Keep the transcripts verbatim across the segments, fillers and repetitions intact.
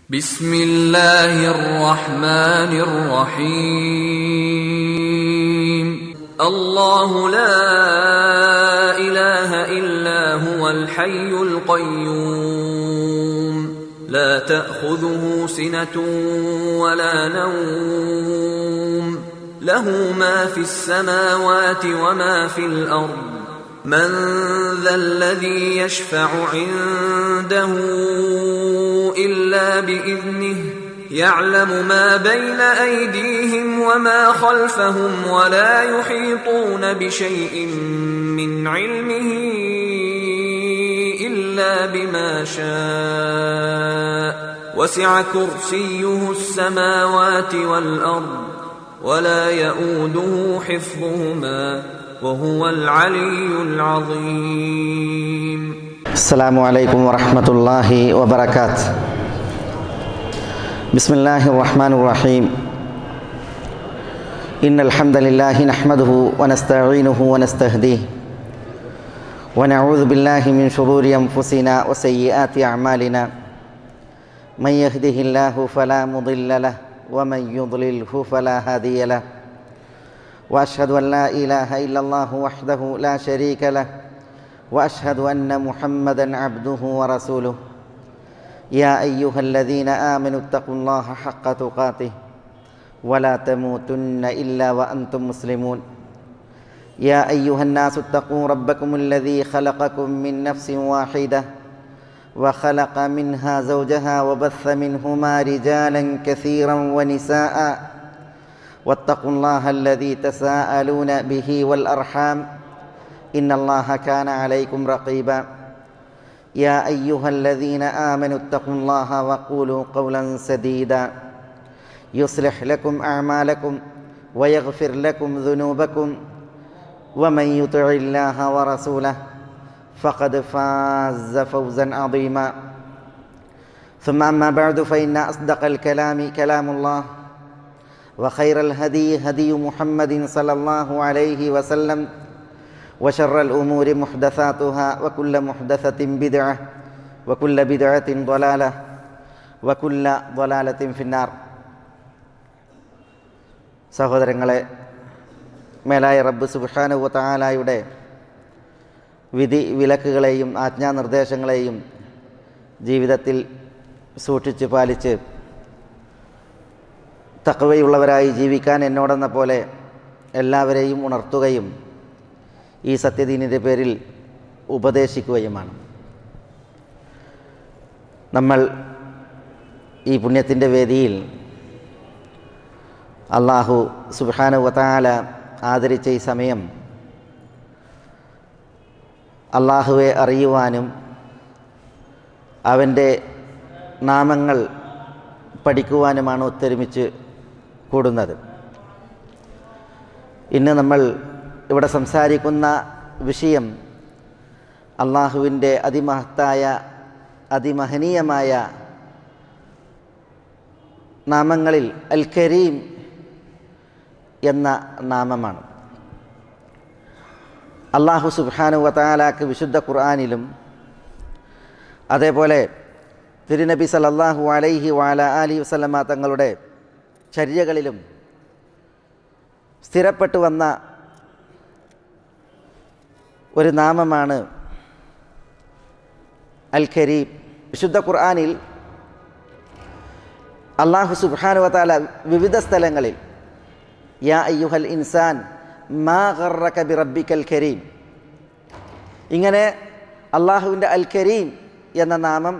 بسم الله الرحمن الرحيم الله لا إله إلا هو الحي القيوم لا تأخذه سنة ولا نوم له ما في السماوات وما في الأرض من ذا الذي يشفع عنده إلا بإذنه يعلم ما بين أيديهم وما خلفهم ولا يحيطون بشيء من علمه إلا بما شاء وسع كرسيه السماوات والأرض ولا يؤوده حفظهما وهو العلي العظيم. السلام عليكم ورحمة الله وبركاته. بسم الله الرحمن الرحيم. إن الحمد لله نحمده ونستعينه ونستهديه ونعوذ بالله من شرور أنفسنا وسيئات أعمالنا من يهده الله فلا مضل له ومن يضلله فلا هادي له وأشهد أن لا إله إلا الله وحده لا شريك له وأشهد أن محمدًا عبده ورسوله يا أيها الذين آمنوا اتقوا الله حق تقاته ولا تموتن إلا وأنتم مسلمون يا أيها الناس اتقوا ربكم الذي خلقكم من نفس واحدة وخلق منها زوجها وبث منهما رجالا كثيرا ونساء واتقوا الله الذي تساءلون به والأرحام إن الله كان عليكم رقيبا يا أيها الذين آمنوا اتقوا الله وقولوا قولا سديدا يصلح لكم أعمالكم ويغفر لكم ذنوبكم ومن يطع الله ورسوله فقد فاز فوزا عظيما ثم أما بعد فإن أصدق الكلام كلام الله وخير الهدي هدي محمد صلى الله عليه وسلم وشر الأمور محدثاتها وكل محدثة بدعة وكل بدعة ضلالة وكل ضلالة في النار. സഹോദരങ്ങളെ, മേലായ റബ്ബ് സുബ്ഹാനഹു വ തആലയുടെ വിധി വിലക്കുകളെയും ആജ്ഞാനിർദ്ദേശങ്ങളെയും ജീവിതത്തിൽ സൂക്ഷിച്ച് പാലിച്ച് തഖ്വയുള്ളവരായി ജീവിക്കാൻ എന്നോടെന്ന പോലെ എല്ലാവരെയും ഉണർത്തുകയും ഈ സത്യദീനിൻ്റെ പേരിൽ ഉപദേശിക്കുകയുമാണ്. നമ്മൾ ഈ പുണ്യത്തിൻ്റെ വേദിയിൽ അല്ലാഹു സുബ്ഹാനഹു വ തആല ആദരിച്ച ഈ സമയം അല്ലാഹുവെ അറിയുവാനും അവൻ്റെ നാമങ്ങൾ പഠിക്കുവാനുമാണ് ഒത്തൊരുമിച്ച് കൂടുന്നത്. ഇന്ന് നമ്മൾ ഇവിടെ സംസാരിക്കുന്ന വിഷയം അള്ളാഹുവിൻ്റെ അതിമഹത്തായ അതിമഹനീയമായ നാമങ്ങളിൽ അൽ കരീം എന്ന നാമമാണ്. അല്ലാഹു സുബ്ഹാനഹു വ തആലക്ക് വിശുദ്ധ ഖുർആനിലും അതേപോലെ തിരുനബി സല്ലല്ലാഹു അലൈഹി വഅലാ ആലിഹി വസല്ലമ തങ്ങളുടെ ചര്യകളിലും സ്ഥിരപ്പെട്ടു വന്ന ഒരു നാമമാണ് അൽ കരീം. വിശുദ്ധ ഖുർആനിൽ അല്ലാഹു സുബ്ഹാനഹു വ തആല വിവിധ സ്ഥലങ്ങളിൽ യാ അയ്യുഹൽ ഇൻസാൻ മാ ഗർറക ബിറബ്ബിക്കൽ കരീം, ഇങ്ങനെ അല്ലാഹുവിൻ്റെ അൽ കരീം എന്ന നാമം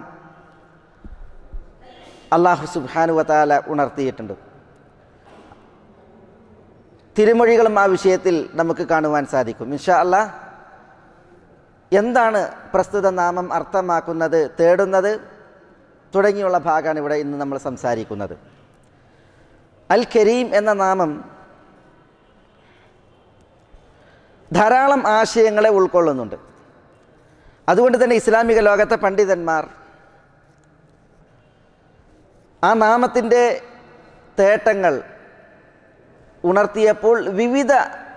അല്ലാഹു സുബ്ഹാനഹു വ തആല ഉണർത്തിയിട്ടുണ്ട്. തിരുമൊഴികളും ആ വിഷയത്തിൽ നമുക്ക് കാണുവാൻ സാധിക്കും. ഇൻഷാ അല്ലാഹ് എന്താണ് പ്രസ്തുത നാമം അർത്ഥമാക്കുന്നത്, തേടുന്നത് തുടങ്ങിയുള്ള ഭാഗമാണ് ഇവിടെ ഇന്ന് നമ്മൾ സംസാരിക്കുന്നത്. അൽ കരീം എന്ന നാമം ധാരാളം ആശയങ്ങളെ ഉൾക്കൊള്ളുന്നുണ്ട്. അതുകൊണ്ട് തന്നെ ഇസ്ലാമിക ലോകത്തെ പണ്ഡിതന്മാർ ആ നാമത്തിൻ്റെ തേട്ടങ്ങൾ ഉണർത്തിയപ്പോൾ വിവിധ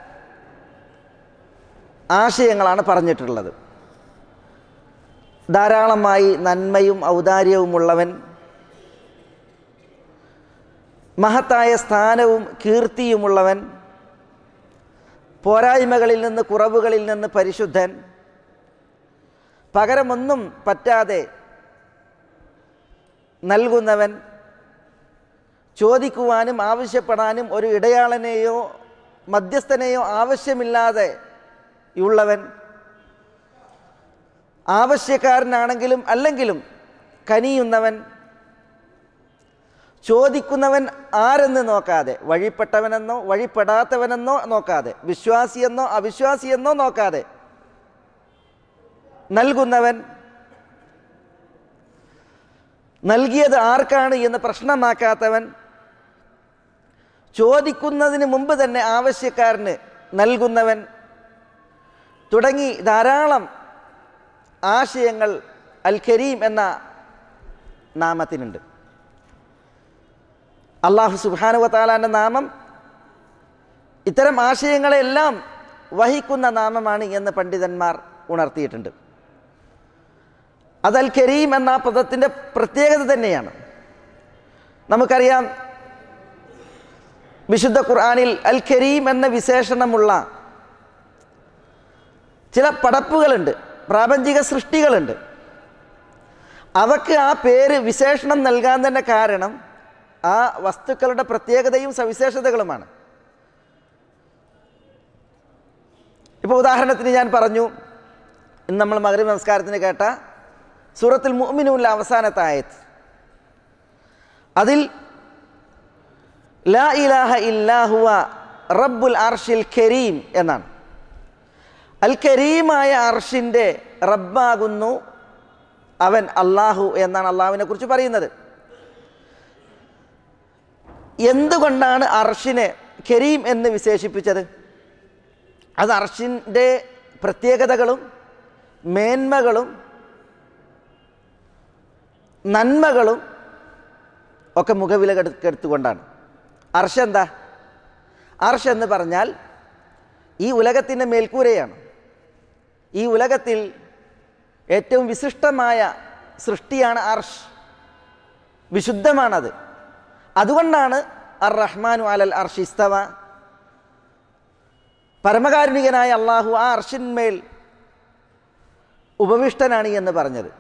ആശയങ്ങളാണ് പറഞ്ഞിട്ടുള്ളത്. ധാരാളമായി നന്മയും ഔദാര്യവുമുള്ളവൻ, മഹത്തായ സ്ഥാനവും കീർത്തിയുമുള്ളവൻ, പോരായ്മകളിൽ നിന്ന് കുറവുകളിൽ നിന്ന് പരിശുദ്ധൻ, പകരമൊന്നും പറ്റാതെ നൽകുന്നവൻ, ചോദിക്കുവാനും ആവശ്യപ്പെടാനും ഒരു ഇടയാളനെയോ മധ്യസ്ഥനെയോ ആവശ്യമില്ലാതെ ഉള്ളവൻ, ആവശ്യക്കാരനാണെങ്കിലും അല്ലെങ്കിലും കനിയുന്നവൻ, ചോദിക്കുന്നവൻ ആരെന്ന് നോക്കാതെ, വഴിപ്പെട്ടവനെന്നോ വഴിപ്പെടാത്തവനെന്നോ നോക്കാതെ, വിശ്വാസിയെന്നോ അവിശ്വാസിയെന്നോ നോക്കാതെ നൽകുന്നവൻ, നൽകിയത് ആർക്കാണ് എന്ന് പ്രശ്നമാക്കാത്തവൻ, ചോദിക്കുന്നതിന് മുമ്പ് തന്നെ ആവശ്യക്കാരന് നൽകുന്നവൻ തുടങ്ങി ധാരാളം ആശയങ്ങൾ അൽ കരീം എന്ന നാമത്തിനുണ്ട്. അല്ലാഹു സുബ്ഹാനഹു വ തആലാന്റെ നാമം ഇത്തരം ആശയങ്ങളെല്ലാം വഹിക്കുന്ന നാമമാണ് എന്ന് പണ്ഡിതന്മാർ ഉണർത്തിയിട്ടുണ്ട്. അത് അൽ കരീം എന്ന പദത്തിൻ്റെ പ്രത്യേകത തന്നെയാണ്. നമുക്കറിയാം, വിശുദ്ധ ഖുർആനിൽ അൽ കരീം എന്ന വിശേഷണമുള്ള ചില പടപ്പുകളുണ്ട്, പ്രാപഞ്ചിക സൃഷ്ടികളുണ്ട്. അവക്ക് ആ പേര് വിശേഷണം നൽകാൻ തന്നെ കാരണം ആ വസ്തുക്കളുടെ പ്രത്യേകതയും സവിശേഷതകളുമാണ്. ഇപ്പോൾ ഉദാഹരണത്തിന് ഞാൻ പറഞ്ഞു, ഇന്ന് നമ്മൾ മഗ്‌രിബ് നമസ്കാരത്തിന് കേട്ട സൂറത്തുൽ മുഅ്മിനൂനിലെ അവസാനത്തെ ആയത്ത്, അതിൽ ലാ ഇലാഹ ഇല്ലാ ഹുവ റബ്ബുൽ അർശിൽ കരീം എന്നാണ്. അൽ കരീമായ അർഷിൻ്റെ റബ്ബാകുന്നു അവൻ, അള്ളാഹു എന്നാണ് അള്ളാഹുവിനെ കുറിച്ച് പറയുന്നത്. എന്തുകൊണ്ടാണ് അർഷിനെ കരീം എന്ന് വിശേഷിപ്പിച്ചത്? അത് അർഷിൻ്റെ പ്രത്യേകതകളും മേന്മകളും നന്മകളും ഒക്കെ മുഖവിലക്കെടുത്തുകൊണ്ടാണ്. അർഷ് എന്താ? അർഷ് എന്ന് പറഞ്ഞാൽ ഈ ഉലകത്തിൻ്റെ മേൽക്കൂരയാണ്. ഈ ഉലകത്തിൽ ഏറ്റവും വിശിഷ്ടമായ സൃഷ്ടിയാണ് അർഷ്, വിശുദ്ധമാണത്. അതുകൊണ്ടാണ് അർ റഹ്മാനു അലൽ അർശി ഇസ്തവ, പരമകാരുണികനായ അള്ളാഹു ആ അർഷിന്മേൽ ഉപവിഷ്ടനാണ് എന്ന് പറഞ്ഞത്.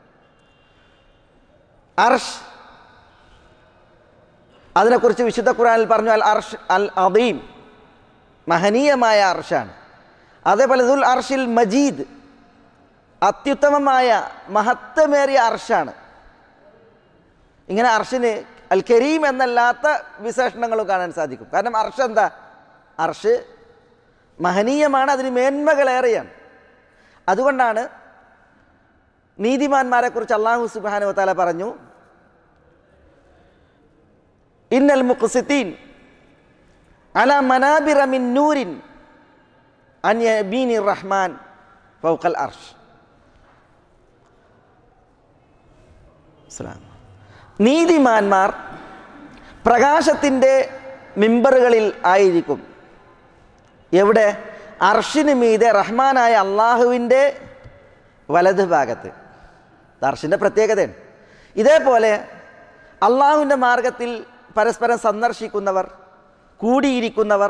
അർഷ്, അതിനെക്കുറിച്ച് വിശുദ്ധ ഖുർആനിൽ പറഞ്ഞു, അൽ അർഷ് അൽ അദീം, മഹനീയമായ അർഷാണ്. അതേപോലെ ദുൽ അർഷിൽ മജീദ്, അത്യുത്തമമായ മഹത്വമേറിയ അർഷാണ്. ഇങ്ങനെ അർഷിന് അൽ കരീം എന്നല്ലാത്ത വിശേഷണങ്ങളും കാണാൻ സാധിക്കും. കാരണം അർഷ് എന്താ? അർഷ് മഹനീയമാണ്, അതിന് മേന്മകളേറെയാണ്. അതുകൊണ്ടാണ് നീതിമാന്മാരെ കുറിച്ച് അല്ലാഹു സുബ്ഹാനഹു വ തആല പറഞ്ഞു, ഇന്നൽ മുഖ്സിതീൻ അലാ മനാബിറ മിൻ നൂരിൻ അൻ യമീനിർ റഹ്മാൻ ഫൗഖൽ അർഷ്. നീതിമാന്മാർ പ്രകാശത്തിൻ്റെ മിമ്പറുകളിൽ ആയിരിക്കും. എവിടെ? അർഷിന് മീതെ റഹ്മാനായ അള്ളാഹുവിൻ്റെ വലത് ഭാഗത്ത്. അർഷിൻ്റെ പ്രത്യേകതയാണ്. ഇതേപോലെ അള്ളാഹുവിൻ്റെ മാർഗത്തിൽ പരസ്പരം സന്ദർശിക്കുന്നവർ, കൂടിയിരിക്കുന്നവർ,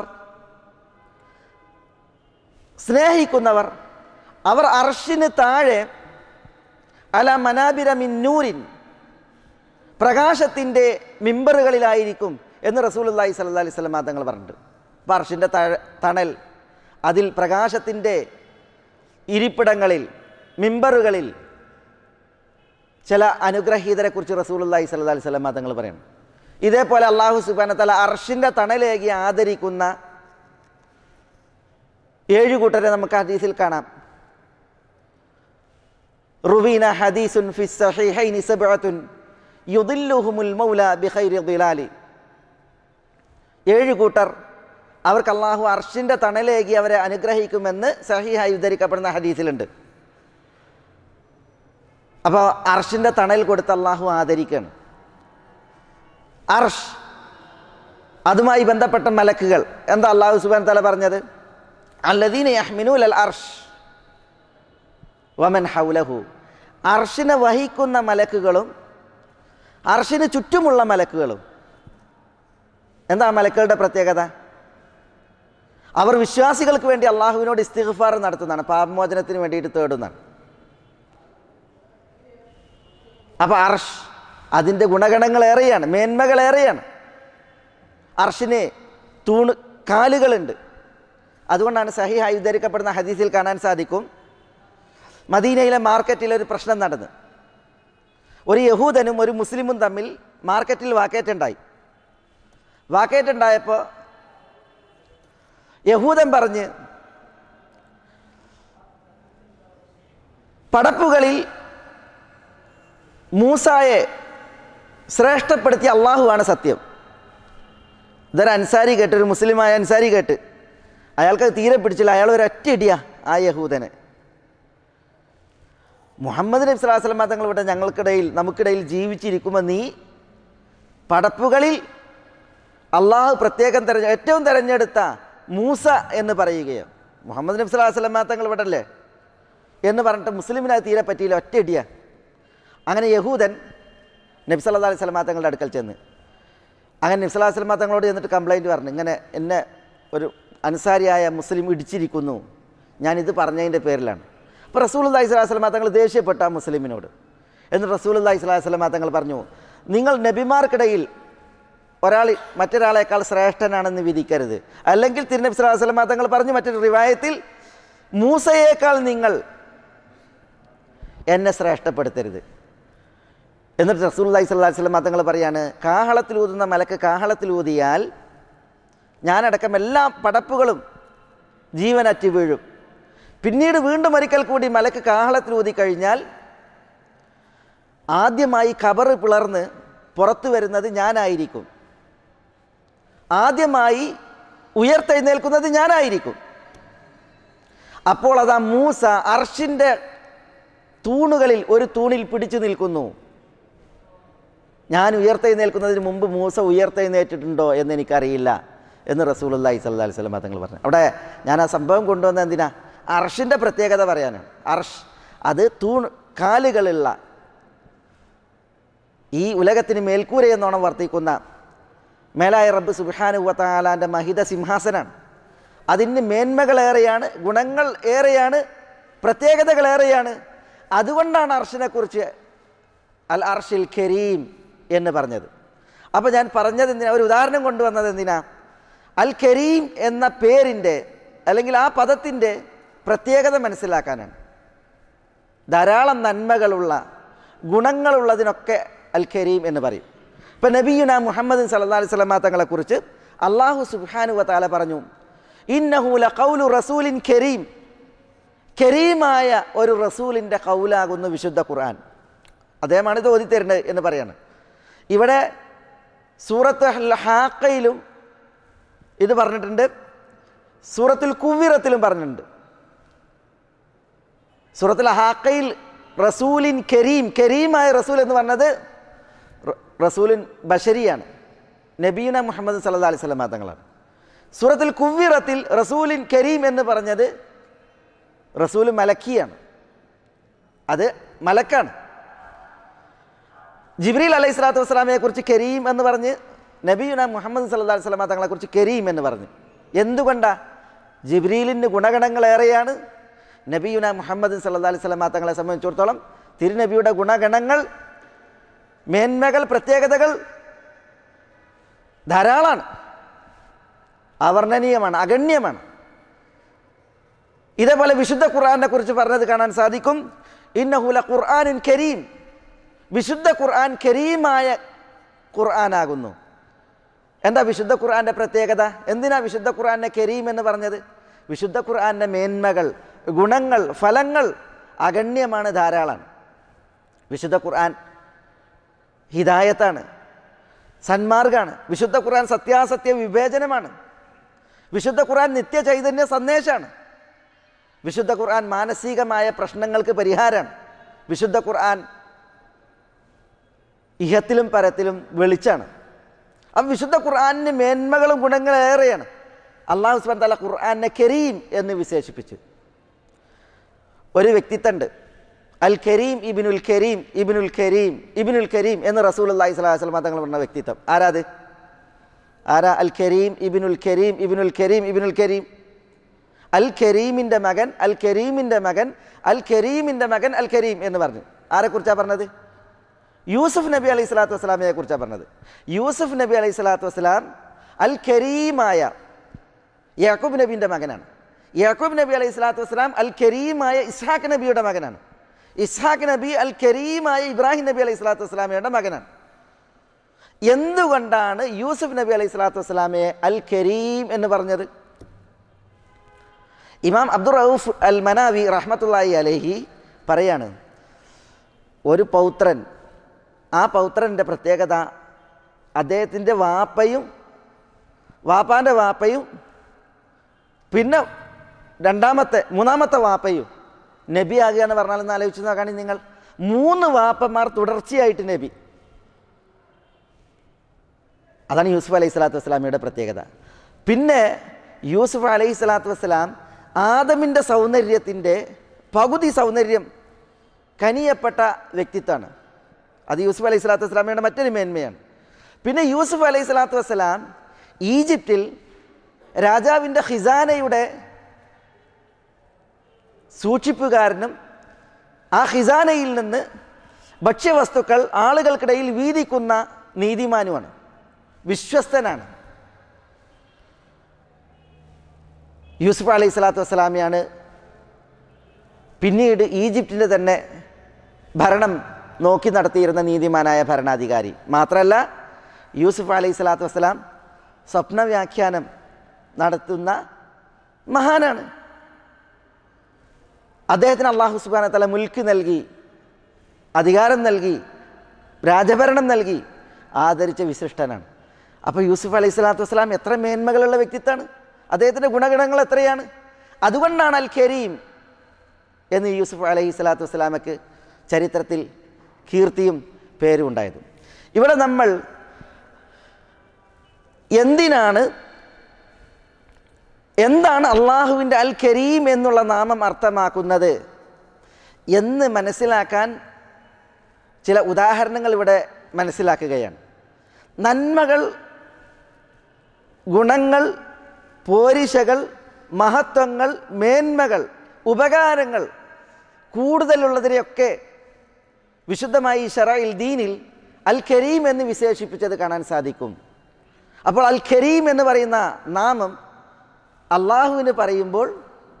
സ്നേഹിക്കുന്നവർ, അവർ അർഷിന് താഴെ അല മനാബിര മിൻ നൂരിൻ, പ്രകാശത്തിൻ്റെ മിമ്പറുകളിലായിരിക്കും എന്ന് റസൂലുള്ളാഹി സ്വല്ലല്ലാഹി അലൈഹി വസല്ലം തങ്ങൾ പറഞ്ഞിട്ടുണ്ട്. അപ്പോൾ അർഷിൻ്റെ തണൽ, അതിൽ പ്രകാശത്തിൻ്റെ ഇരിപ്പിടങ്ങളിൽ, മിമ്പറുകളിൽ ചില അനുഗ്രഹീതരെ കുറിച്ച് റസൂലുള്ളാഹി സ്വല്ലല്ലാഹി അലൈഹി വസല്ലം തങ്ങൾ പറയുന്നു. ഇതേപോലെ അല്ലാഹു സുബ്ഹാനഹു വ തആല അർഷിൻ്റെ തണലേകി ആദരിക്കുന്ന ഏഴു കൂട്ടരെ നമുക്ക് ഹദീസിൽ കാണാം. റുവീന ഹദീസുൻ ഫിസ് സഹീഹൈനി സബ്അത്തുൻ യുദില്ലുഹുമുൽ മൗല ബിഖൈരി ദിലാലി. ഏഴു കൂട്ടർ, അവർക്ക് അള്ളാഹു അർഷിൻ്റെ തണലേകി അവരെ അനുഗ്രഹിക്കുമെന്ന് സഹീഹായി ഉദ്ധരിക്കപ്പെടുന്ന ഹദീസിലുണ്ട്. അപ്പോൾ അർഷിൻ്റെ തണൽ കൊടുത്ത് അള്ളാഹു ആദരിക്കുകയാണ്. അർഷ്, അതുമായി ബന്ധപ്പെട്ട മലക്കുകൾ എന്താ അള്ളാഹു സുബ്ഹാനഹു വ തആല പറഞ്ഞത്? അല്ലദീന യഹ്മിലൂനൽ അർഷ് വമൻ ഹൗലഹു. അർഷിനെ വഹിക്കുന്ന മലക്കുകളും അർഷിന് ചുറ്റുമുള്ള മലക്കുകളും. എന്താ മലക്കുകളുടെ പ്രത്യേകത? അവർ വിശ്വാസികൾക്ക് വേണ്ടി അള്ളാഹുവിനോട് ഇസ്തിഗ്ഫാർ നടത്തുന്നതാണ്, പാപമോചനത്തിന് വേണ്ടിയിട്ട് തേടുന്നതാണ്. അപ്പോൾ അർഷ് അതിൻ്റെ ഗുണഗണങ്ങളേറെയാണ്, മേന്മകളേറെയാണ്. അർഷിന് തൂണ് കാലുകളുണ്ട്. അതുകൊണ്ടാണ് സഹിഹായി ഉദ്ധരിക്കപ്പെടുന്ന ഹദീസിൽ കാണാൻ സാധിക്കും, മദീനയിലെ മാർക്കറ്റിൽ ഒരു പ്രശ്നം നടന്നു. ഒരു യഹൂദനും ഒരു മുസ്ലിമും തമ്മിൽ മാർക്കറ്റിൽ വാക്കേറ്റുണ്ടായി. വാക്കേറ്റുണ്ടായപ്പോൾ യഹൂദൻ പറഞ്ഞ്, പടപ്പുകളിൽ മൂസായെ ശ്രേഷ്ഠപ്പെടുത്തിയ അള്ളാഹുവാണ് സത്യം. ഇതൊരു അൻസാരി കേട്ട്, ഒരു മുസ്ലിമായ അൻസാരി കേട്ട്. അയാൾക്ക് തീരെ പിടിച്ചില്ല. അയാൾ ഒരു ഒറ്റ ഇടിയ ആ യഹൂദന്. മുഹമ്മദ് നബി സ്വല്ലല്ലാഹു അലൈഹി വസല്ലം തങ്ങൾ ഇവിടെ ഞങ്ങൾക്കിടയിൽ നമുക്കിടയിൽ ജീവിച്ചിരിക്കുമ്പോൾ നീ പടപ്പുകളിൽ അള്ളാഹു പ്രത്യേകം തെരഞ്ഞ ഏറ്റവും തിരഞ്ഞെടുത്ത മൂസ എന്ന് പറയുകയോ, മുഹമ്മദ് നബി സ്വല്ലല്ലാഹു അലൈഹി വസല്ലം തങ്ങൾ ഇവിടെ അല്ലേ എന്ന് പറഞ്ഞിട്ട് മുസ്ലിമിനത് തീരെ പറ്റിയില്ല, ഒറ്റ ഇടിയ. അങ്ങനെ യഹൂദൻ നബി സല്ലല്ലാഹു അലൈഹി വസല്ലം തങ്ങളുടെ അടുക്കൽ ചെന്ന്, അങ്ങനെ നബി സല്ലല്ലാഹു അലൈഹി വസല്ലം തങ്ങളോട് ചെന്നിട്ട് കംപ്ലൈൻറ്റ് പറഞ്ഞു, ഇങ്ങനെ എന്നെ ഒരു അൻസാരിയായ മുസ്ലിം ഇടിച്ചിരിക്കുന്നു, ഞാനിത് പറഞ്ഞതിൻ്റെ പേരിലാണ്. അപ്പോൾ റസൂലുള്ളാഹി സ്വല്ലല്ലാഹു അലൈഹി വസല്ലം തങ്ങൾ ദേഷ്യപ്പെട്ട ആ മുസ്ലിമിനോട്. എന്നിട്ട് റസൂലുള്ളാഹി സ്വല്ലല്ലാഹു അലൈഹി വസല്ലം തങ്ങൾ പറഞ്ഞു, നിങ്ങൾ നബിമാർക്കിടയിൽ ഒരാൾ മറ്റൊരാളേക്കാൾ ശ്രേഷ്ഠനാണെന്ന് വിധിക്കരുത്. അല്ലെങ്കിൽ തിരുനബി സ്വല്ലല്ലാഹു അലൈഹി വസല്ലം തങ്ങൾ പറഞ്ഞു മറ്റൊരു റിവായത്തിൽ, മൂസയേക്കാൾ നിങ്ങൾ എന്നെ ശ്രേഷ്ഠപ്പെടുത്തരുത്. എന്നിട്ട് റസൂലുള്ളാഹി സ്വല്ലല്ലാഹു അലൈഹി വസല്ലം തങ്ങൾ പറയാണ്, കാഹളത്തിലൂതുന്ന മലക്ക് കാഹളത്തിലൂതിയാൽ ഞാനടക്കം എല്ലാ പടപ്പുകളും ജീവനറ്റ് വീഴും. പിന്നീട് വീണ്ടും ഒരിക്കൽ കൂടി മലക്ക് കാഹളത്തിലൂതി കഴിഞ്ഞാൽ ആദ്യമായി ഖബർ പിളർന്ന് പുറത്തു വരുന്നത് ഞാനായിരിക്കും, ആദ്യമായി ഉയർത്തെഴുന്നേൽക്കുന്നത് ഞാനായിരിക്കും. അപ്പോൾ അതാ മൂസ അർഷിൻ്റെ തൂണുകളിൽ ഒരു തൂണിൽ പിടിച്ചു നിൽക്കുന്നു. ഞാൻ ഉയർത്തെഴുന്നേൽക്കുന്നതിന് മുമ്പ് മൂസ ഉയർത്തെഴുന്നേറ്റിട്ടുണ്ടോ എന്ന് എനിക്കറിയില്ല എന്ന് റസൂലുള്ളാഹി സ്വല്ലല്ലാഹു അലൈഹി വസല്ലം തങ്ങൾ പറഞ്ഞു. അവിടെ ഞാൻ ആ സംഭവം കൊണ്ടുവന്ന എന്തിനാ? അർഷിൻ്റെ പ്രത്യേകത പറയാനാണ്. അർഷ് അത് തൂൺ കാലുകളുള്ള, ഈ ഉലകത്തിന് മേൽക്കൂരയെന്നോണം വർത്തിക്കുന്ന മേലായ റബ്ബ് സുബ്ഹാനഹു വ തആലാൻ്റെ മഹിത സിംഹാസനാണ്. അതിന് മേന്മകളേറെയാണ്, ഗുണങ്ങൾ ഏറെയാണ്, പ്രത്യേകതകളേറെയാണ്. അതുകൊണ്ടാണ് അർഷിനെക്കുറിച്ച് അൽ അർഷിൽ കരീം എന്ന് പറഞ്ഞത്. അപ്പോൾ ഞാൻ പറഞ്ഞത് എന്തിനാ, ഒരു ഉദാഹരണം കൊണ്ടുവന്നത് എന്തിനാ? അൽ കരീം എന്ന പേരിൻ്റെ അല്ലെങ്കിൽ ആ പദത്തിൻ്റെ പ്രത്യേകത മനസ്സിലാക്കാനാണ്. ധാരാളം നന്മകളുള്ള ഗുണങ്ങളുള്ളതിനൊക്കെ അൽ കരീം എന്ന് പറയും. ഇപ്പം നബിയുന മുഹമ്മദ് സല്ലല്ലാഹു അലൈഹി വസല്ലം തങ്ങളെക്കുറിച്ച് അല്ലാഹു സുബ്ഹാനഹു വ തആല പറഞ്ഞു, ഇന്നഹു ലഖൗലു റസൂലിൻ കരീം, കരീമായ ഒരു റസൂലിൻ്റെ ഖൗലാകുന്നു വിശുദ്ധ ഖുർആൻ. അദ്ദേഹമാണ് ഇത് ഓതിത്തരുന്നത് എന്ന് പറയാണ്. ഇവിടെ സൂറത്ത് അൽ ഹാഖയിലും ഇത് പറഞ്ഞിട്ടുണ്ട്, സൂറത്തുൽ കുവ്വിറത്തിലും പറഞ്ഞിട്ടുണ്ട്. സൂറത്തുൽ ഹാഖയിൽ റസൂലിൻ കരീം, കരീമായ റസൂൽ എന്ന് പറഞ്ഞത് റസൂലിൻ ബഷരിയാണ്, നബീന മുഹമ്മദ് സല്ലല്ലാഹു അലൈഹി വസല്ലം തങ്ങളാണ്. സൂറത്തുൽ കുവ്വിറത്തിൽ റസൂലിൻ കരീം എന്ന് പറഞ്ഞത് റസൂൽ മലക്കിയാണ്, അത് മലക്കാണ്. ജിബ്രീൽ അലൈഹി സ്വലാത്തു വസ്സലാമയെ കുറിച്ച് കരീം എന്ന് പറഞ്ഞ് നബിയുന മുഹമ്മദ് സല്ലല്ലാഹു അലൈഹി വസല്ലം തങ്ങളെക്കുറിച്ച് കരീം എന്ന് പറഞ്ഞു. എന്തുകൊണ്ടാണ്? ജിബ്രീലിന് ഗുണഗണങ്ങളേറെയാണ്. നബിയുന മുഹമ്മദ് സല്ലല്ലാഹു അലൈഹി വസല്ലം തങ്ങളെ സംബന്ധിച്ചിടത്തോളം തിരുനബിയുടെ ഗുണഗണങ്ങൾ, മേന്മകൾ, പ്രത്യേകതകൾ ധാരാളമാണ്, അവർണ്ണനീയമാണ്, അഗണ്യമാണ്. ഇതേപോലെ വിശുദ്ധ ഖുർആനെ കുറിച്ച് പറഞ്ഞത് കാണാൻ സാധിക്കും, ഇന്നഹു ലഖുർആനുൻ കരീം, വിശുദ്ധ ഖുർആൻ കരീമായ ഖുർആനാകുന്നു. എന്താ വിശുദ്ധ ഖുർആൻ്റെ പ്രത്യേകത? എന്തിനാ വിശുദ്ധ ഖുർആനെ കരീം എന്ന് പറഞ്ഞത്? വിശുദ്ധ ഖുർആൻ്റെ മേന്മകൾ, ഗുണങ്ങൾ, ഫലങ്ങൾ അഗണ്യമാണ്, ധാരാളമാണ്. വിശുദ്ധ ഖുർആൻ ഹിദായത്താണ്, സന്മാർഗാണ്. വിശുദ്ധ ഖുർആൻ സത്യാസത്യ വിവേചനമാണ്. വിശുദ്ധ ഖുർആൻ നിത്യ ചൈതന്യ സന്ദേശമാണ്. വിശുദ്ധ ഖുർആൻ മാനസികമായ പ്രശ്നങ്ങൾക്ക് പരിഹാരമാണ്. വിശുദ്ധ ഖുർആൻ ഇഹത്തിലും പരത്തിലും വെളിച്ചാണ്. അപ്പം വിശുദ്ധ ഖുർആനിന് മേന്മകളും ഗുണങ്ങളും ഏറെയാണ്. അല്ലാഹു സുബ്ഹാനഹു വ തആല ഖുർആനെ കരീം എന്ന് വിശേഷിപ്പിച്ചു. ഒരു വ്യക്തിത്വമുണ്ട്, അൽ കരീം ഇബ്നുൽ കരീം ഇബ്നുൽ കരീം ഇബ്നുൽ കരീം എന്ന് റസൂലുള്ളാഹി സ്വല്ലല്ലാഹു അലൈഹി വസല്ലം തങ്ങൾ പറഞ്ഞ വ്യക്തിത്വം. ആരാത്? ആരാ? അൽ കരീം ഇബ്നുൽ കരീം ഇബ്നുൽ കരീം ഇബ്നുൽ കരീം. അൽ കരീമിൻ്റെ മകൻ അൽ കരീമിൻ്റെ മകൻ അൽ കരീമിൻ്റെ മകൻ അൽ കരീം എന്ന് പറഞ്ഞു. ആരെക്കുറിച്ചാണ് പറഞ്ഞത്? യൂസുഫ് നബി അലൈഹി സ്വലാത്തു വസ്സലാമിനെ കുറിച്ചാണ് പറഞ്ഞത്. യൂസുഫ് നബി അലൈഹി സ്വലാത്തു വസ്സലാം അൽ കരീമായ യാക്കൂബ് നബീൻ്റെ മകനാണ്. യാക്കൂബ് നബി അലൈഹി സ്വലാത്തു വസ്സലാം അൽ കരീമായ ഇസ്ഹാഖ് നബിയുടെ മകനാണ്. ഇസ്ഹാഖ് നബി അൽ കരീമായ ഇബ്രാഹിം നബി അലൈഹി സ്വലാത്തു വസ്സലാമയുടെ മകനാണ്. എന്തുകൊണ്ടാണ് യൂസുഫ് നബി അലൈഹി സ്വലാത്തു വസ്സലാമയെ അൽ കരീം എന്ന് പറഞ്ഞത്? ഇമാം അബ്ദുർ റഊഫ് അൽ മനാവി റഹ്മത്തുള്ളാഹി അലൈഹി പറയാണ്, ഒരു പൗത്രൻ, ആ പൗത്രൻ്റെ പ്രത്യേകത അദ്ദേഹത്തിൻ്റെ വാപ്പയും വാപ്പാൻ്റെ വാപ്പയും പിന്നെ രണ്ടാമത്തെ മൂന്നാമത്തെ വാപ്പയും നബി ആകുക എന്ന് പറഞ്ഞാൽ ഒന്ന് ആലോചിച്ച് നോക്കുകയാണെങ്കിൽ നിങ്ങൾ, മൂന്ന് വാപ്പന്മാർ തുടർച്ചയായിട്ട് നബി. അതാണ് യൂസുഫ് അലൈഹി സ്വലാത്തു വസ്സലാമയുടെ പ്രത്യേകത. പിന്നെ യൂസുഫ് അലൈഹി സ്വലാത്തു വസ്സലാം ആദമിൻ്റെ സൗന്ദര്യത്തിൻ്റെ പകുതി സൗന്ദര്യം കനിയപ്പെട്ട വ്യക്തിത്വമാണ്. അത് യൂസുഫ് അലൈഹി സ്വലാത്തു വസ്സലാമയുടെ മറ്റൊരു മേന്മയാണ്. പിന്നെ യൂസുഫ് അലൈഹി സ്വലാത്തു വസ്സലാം ഈജിപ്തിൽ രാജാവിൻ്റെ ഖിസാനയുടെ സൂക്ഷിപ്പുകാരനും ആ ഖിസാനയിൽ നിന്ന് ഭക്ഷ്യവസ്തുക്കൾ ആളുകൾക്കിടയിൽ വീതിക്കുന്ന നീതിമാനുമാണ്, വിശ്വസ്തനാണ്. യൂസുഫ് അലൈഹി സ്വലാത്തു വസ്സലാമയാണ് പിന്നീട് ഈജിപ്തിൻ്റെ തന്നെ ഭരണം നോക്കി നടത്തിയിരുന്ന നീതിമാനായ ഭരണാധികാരി. മാത്രമല്ല യൂസുഫ് അലൈഹി സ്വലാത്തു വസ്സലാം സ്വപ്ന വ്യാഖ്യാനം നടത്തുന്ന മഹാനാണ്. അദ്ദേഹത്തിന് അള്ളാഹു സുബ്ഹാനഹു വ തആല മുൽക്ക് നൽകി, അധികാരം നൽകി, രാജഭരണം നൽകി ആദരിച്ച വിശിഷ്ടനാണ്. അപ്പോൾ യൂസുഫ് അലൈഹി സ്വലാത്തു വസ്സലാം എത്ര മേന്മകളുള്ള വ്യക്തിത്വമാണ്, അദ്ദേഹത്തിൻ്റെ ഗുണഗണങ്ങൾ എത്രയാണ്. അതുകൊണ്ടാണ് അൽ കരീം എന്ന് യൂസുഫ് അലൈഹി സ്വലാത്തു വസ്സലാമക്ക് ചരിത്രത്തിൽ കീർത്തിയും പേരും ഉണ്ടായത്. ഇവിടെ നമ്മൾ എന്തിനാണ് എന്താണ് അള്ളാഹുവിൻ്റെ അൽ കരീം എന്നുള്ള നാമം അർത്ഥമാക്കുന്നത് എന്ന് മനസ്സിലാക്കാൻ ചില ഉദാഹരണങ്ങൾ ഇവിടെ മനസ്സിലാക്കുകയാണ്. നന്മകൾ, ഗുണങ്ങൾ, പോരിശകൾ, മഹത്വങ്ങൾ, മേന്മകൾ, ഉപകാരങ്ങൾ കൂടുതലുള്ളതിനെയൊക്കെ വിശുദ്ധമായി ശറഇൽ ദീനിൽ അൽ കരീം എന്ന് വിശേഷിപ്പിച്ചത് കാണാൻ സാധിക്കും. അപ്പോൾ അൽ കരീം എന്ന് പറയുന്ന നാമം അള്ളാഹുവിന് പറയുമ്പോൾ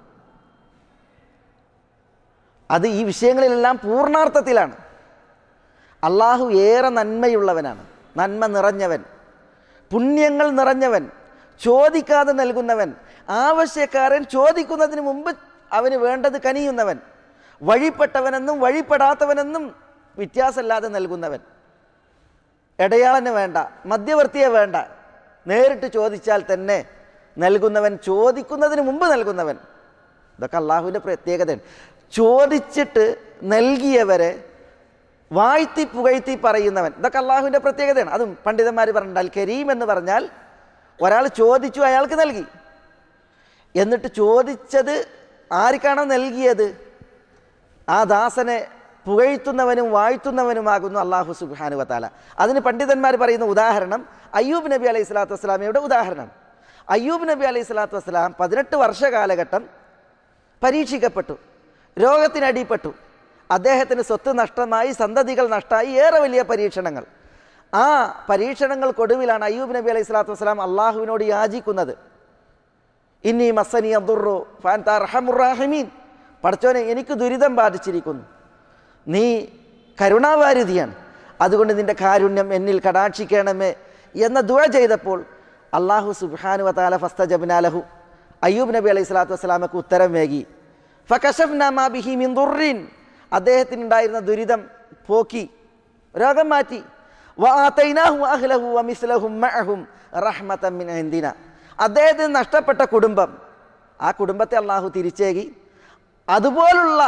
അത് ഈ വിഷയങ്ങളിലെല്ലാം പൂർണ്ണാർത്ഥത്തിലാണ്. അള്ളാഹു ഏറെ നന്മയുള്ളവനാണ്, നന്മ നിറഞ്ഞവൻ, പുണ്യങ്ങൾ നിറഞ്ഞവൻ, ചോദിക്കാതെ നൽകുന്നവൻ, ആവശ്യക്കാരൻ ചോദിക്കുന്നതിന് മുമ്പ് അവന് വേണ്ടത് കനിയുന്നവൻ, വഴിപ്പെട്ടവനെന്നും വഴിപ്പെടാത്തവനെന്നും വ്യത്യാസമില്ലാതെ നൽകുന്നവൻ, ഇടയാളന് വേണ്ട, മധ്യവർത്തിയെ വേണ്ട, നേരിട്ട് ചോദിച്ചാൽ തന്നെ നൽകുന്നവൻ, ചോദിക്കുന്നതിന് മുമ്പ് നൽകുന്നവൻ. ഇതൊക്കെ അള്ളാഹുവിൻ്റെ പ്രത്യേകതയാണ്. ചോദിച്ചിട്ട് നൽകിയവരെ വാഴ്ത്തി പുകഴ്ത്തി പറയുന്നവൻ, ഇതൊക്കെ അള്ളാഹുവിൻ്റെ പ്രത്യേകതയാണ്. അതും പണ്ഡിതന്മാർ പറഞ്ഞിട്ടുണ്ട്, അൽ കരീം എന്ന് പറഞ്ഞാൽ ഒരാൾ ചോദിച്ചു, അയാൾക്ക് നൽകി. എന്നിട്ട് ചോദിച്ചത് ആർക്കാണോ നൽകിയത് ആ ദാസനെ പുകഴ്ത്തുന്നവനും വാഴ്ത്തുന്നവനുമാകുന്നു അള്ളാഹു സുബ്ഹാനഹു വ തആല. അതിന് പണ്ഡിതന്മാർ പറയുന്ന ഉദാഹരണം അയ്യൂബ് നബി അലൈഹി സ്വലാത്തു വസ്സലാമയുടെ ഉദാഹരണമാണ്. അയ്യൂബ് നബി അലൈഹി സ്വലാത്തു വസ്സലാം പതിനെട്ട് വർഷ കാലഘട്ടം പരീക്ഷിക്കപ്പെട്ടു, രോഗത്തിനടിപ്പെട്ടു, അദ്ദേഹത്തിന് സ്വത്ത് നഷ്ടമായി, സന്തതികൾ നഷ്ടമായി, ഏറെ വലിയ പരീക്ഷണങ്ങൾ. ആ പരീക്ഷണങ്ങൾക്കൊടുവിലാണ് അയ്യൂബ് നബി അലൈഹി സ്വലാത്തു വസ്സലാം അള്ളാഹുവിനോട് യാചിക്കുന്നത്, ഇന്നി മസ്സനി അദുറു ഫഅൻത അർഹമുർ റാഹിമീൻ, പടച്ചോനെ എനിക്ക് ദുരിതം ബാധിച്ചിരിക്കുന്നു, നീ കരുണാവാരിധിയാണ്, അതുകൊണ്ട് നിൻ്റെ കാരുണ്യം എന്നിൽ കടാക്ഷിക്കണമേ എന്ന ദുആ ചെയ്തപ്പോൾ അള്ളാഹു സുബ്ഹാനഹു വ തആല ഫസ്തജബ്നാ ലഹു, അയ്യൂബ് നബി അലൈഹി സ്വലാത്തു വസ്സലാമക്ക് ഉത്തരം വേകി. ഫകശഫ്നാ മാ ബിഹി മിൻ ദുർറിൻ, അദ്ദേഹത്തിനുണ്ടായിരുന്ന ദുരിതം പോക്കി, രോഗം മാറ്റി. വആതൈനാഹു അഹ്ലഹു വമിസ്ലഹും മഅഹും റഹ്മതൻ മിൻ ഇൻദിനാ, അദ്ദേഹത്തിന് നഷ്ടപ്പെട്ട കുടുംബം, ആ കുടുംബത്തെ അള്ളാഹു തിരിച്ചേകി. അതുപോലുള്ള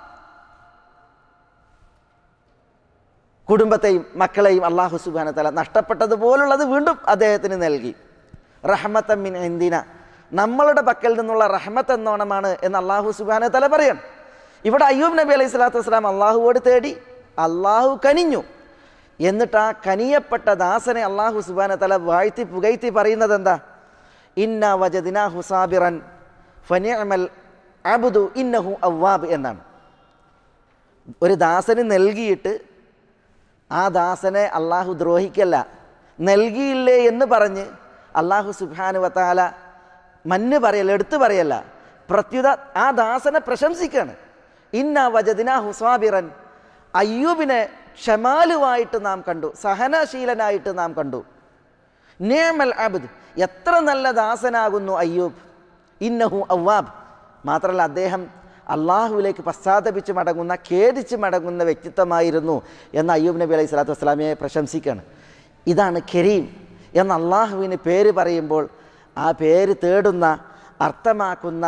കുടുംബത്തെയും മക്കളെയും അള്ളാഹു സുബ്ഹാനഹു വ തആല നഷ്ടപ്പെട്ടതുപോലുള്ളത് വീണ്ടും അദ്ദേഹത്തിന് നൽകി. റഹ്മതൻ മിൻ ഇൻദിനാ, നമ്മളുടെ പക്കൽ നിന്നുള്ള റഹ്മത്ത് എന്നോണമാണ് എന്ന് അള്ളാഹു സുബ്ഹാനഹു വ തആല പറയാണ്. ഇവിടെ അയ്യൂബ് നബി അലൈഹി സ്വലാത്തു വസ്സലാം അള്ളാഹുവോട് തേടി, അള്ളാഹു കനിഞ്ഞു. എന്നിട്ട് ആ കനിയപ്പെട്ട ദാസനെ അള്ളാഹു സുബ്ഹാനഹു വ തആല വാഴ്ത്തി പുകഴ്ത്തി പറയുന്നത് എന്താ? ഇന്ന വജദ്നാഹു സാബിറൻ ഫനിഅമൽ അബ്ദു ഇന്നഹു അവ്വാബ് എന്നാണ്. ഒരു ദാസന് നൽകിയിട്ട് ആ ദാസനെ അള്ളാഹു ദ്രോഹിക്കല്ല, നൽകിയില്ലേ എന്ന് പറഞ്ഞ് അള്ളാഹു സുബ്ഹാനഹു വ തആല മന്ന് പറയല്ല, എടുത്തു പറയല്ല, പ്രത്യുത ആ ദാസനെ പ്രശംസിക്കുകയാണ്. ഇന്ന വജദ്നാഹു സാബിറൻ, അയ്യൂബിനെ ക്ഷമാലുവായിട്ട് നാം കണ്ടു, സഹനശീലനായിട്ട് നാം കണ്ടു. നിഅമൽ അബ്ദ്, എത്ര നല്ല ദാസനാകുന്നു അയ്യൂബ്. ഇന്നഹു അവ്വാബ്, മാത്രമല്ല അദ്ദേഹം അള്ളാഹുവിലേക്ക് പശ്ചാത്തപിച്ച് മടങ്ങുന്ന, ഖേദിച്ച് മടങ്ങുന്ന വ്യക്തിത്വമായിരുന്നു എന്ന് അയ്യൂബ് നബി അലൈഹി സ്വലാത്തു വസ്സലാമയെ പ്രശംസിക്കുകയാണ്. ഇതാണ് കരീം എന്ന അള്ളാഹുവിന് പേര് പറയുമ്പോൾ ആ പേര് തേടുന്ന, അർത്ഥമാക്കുന്ന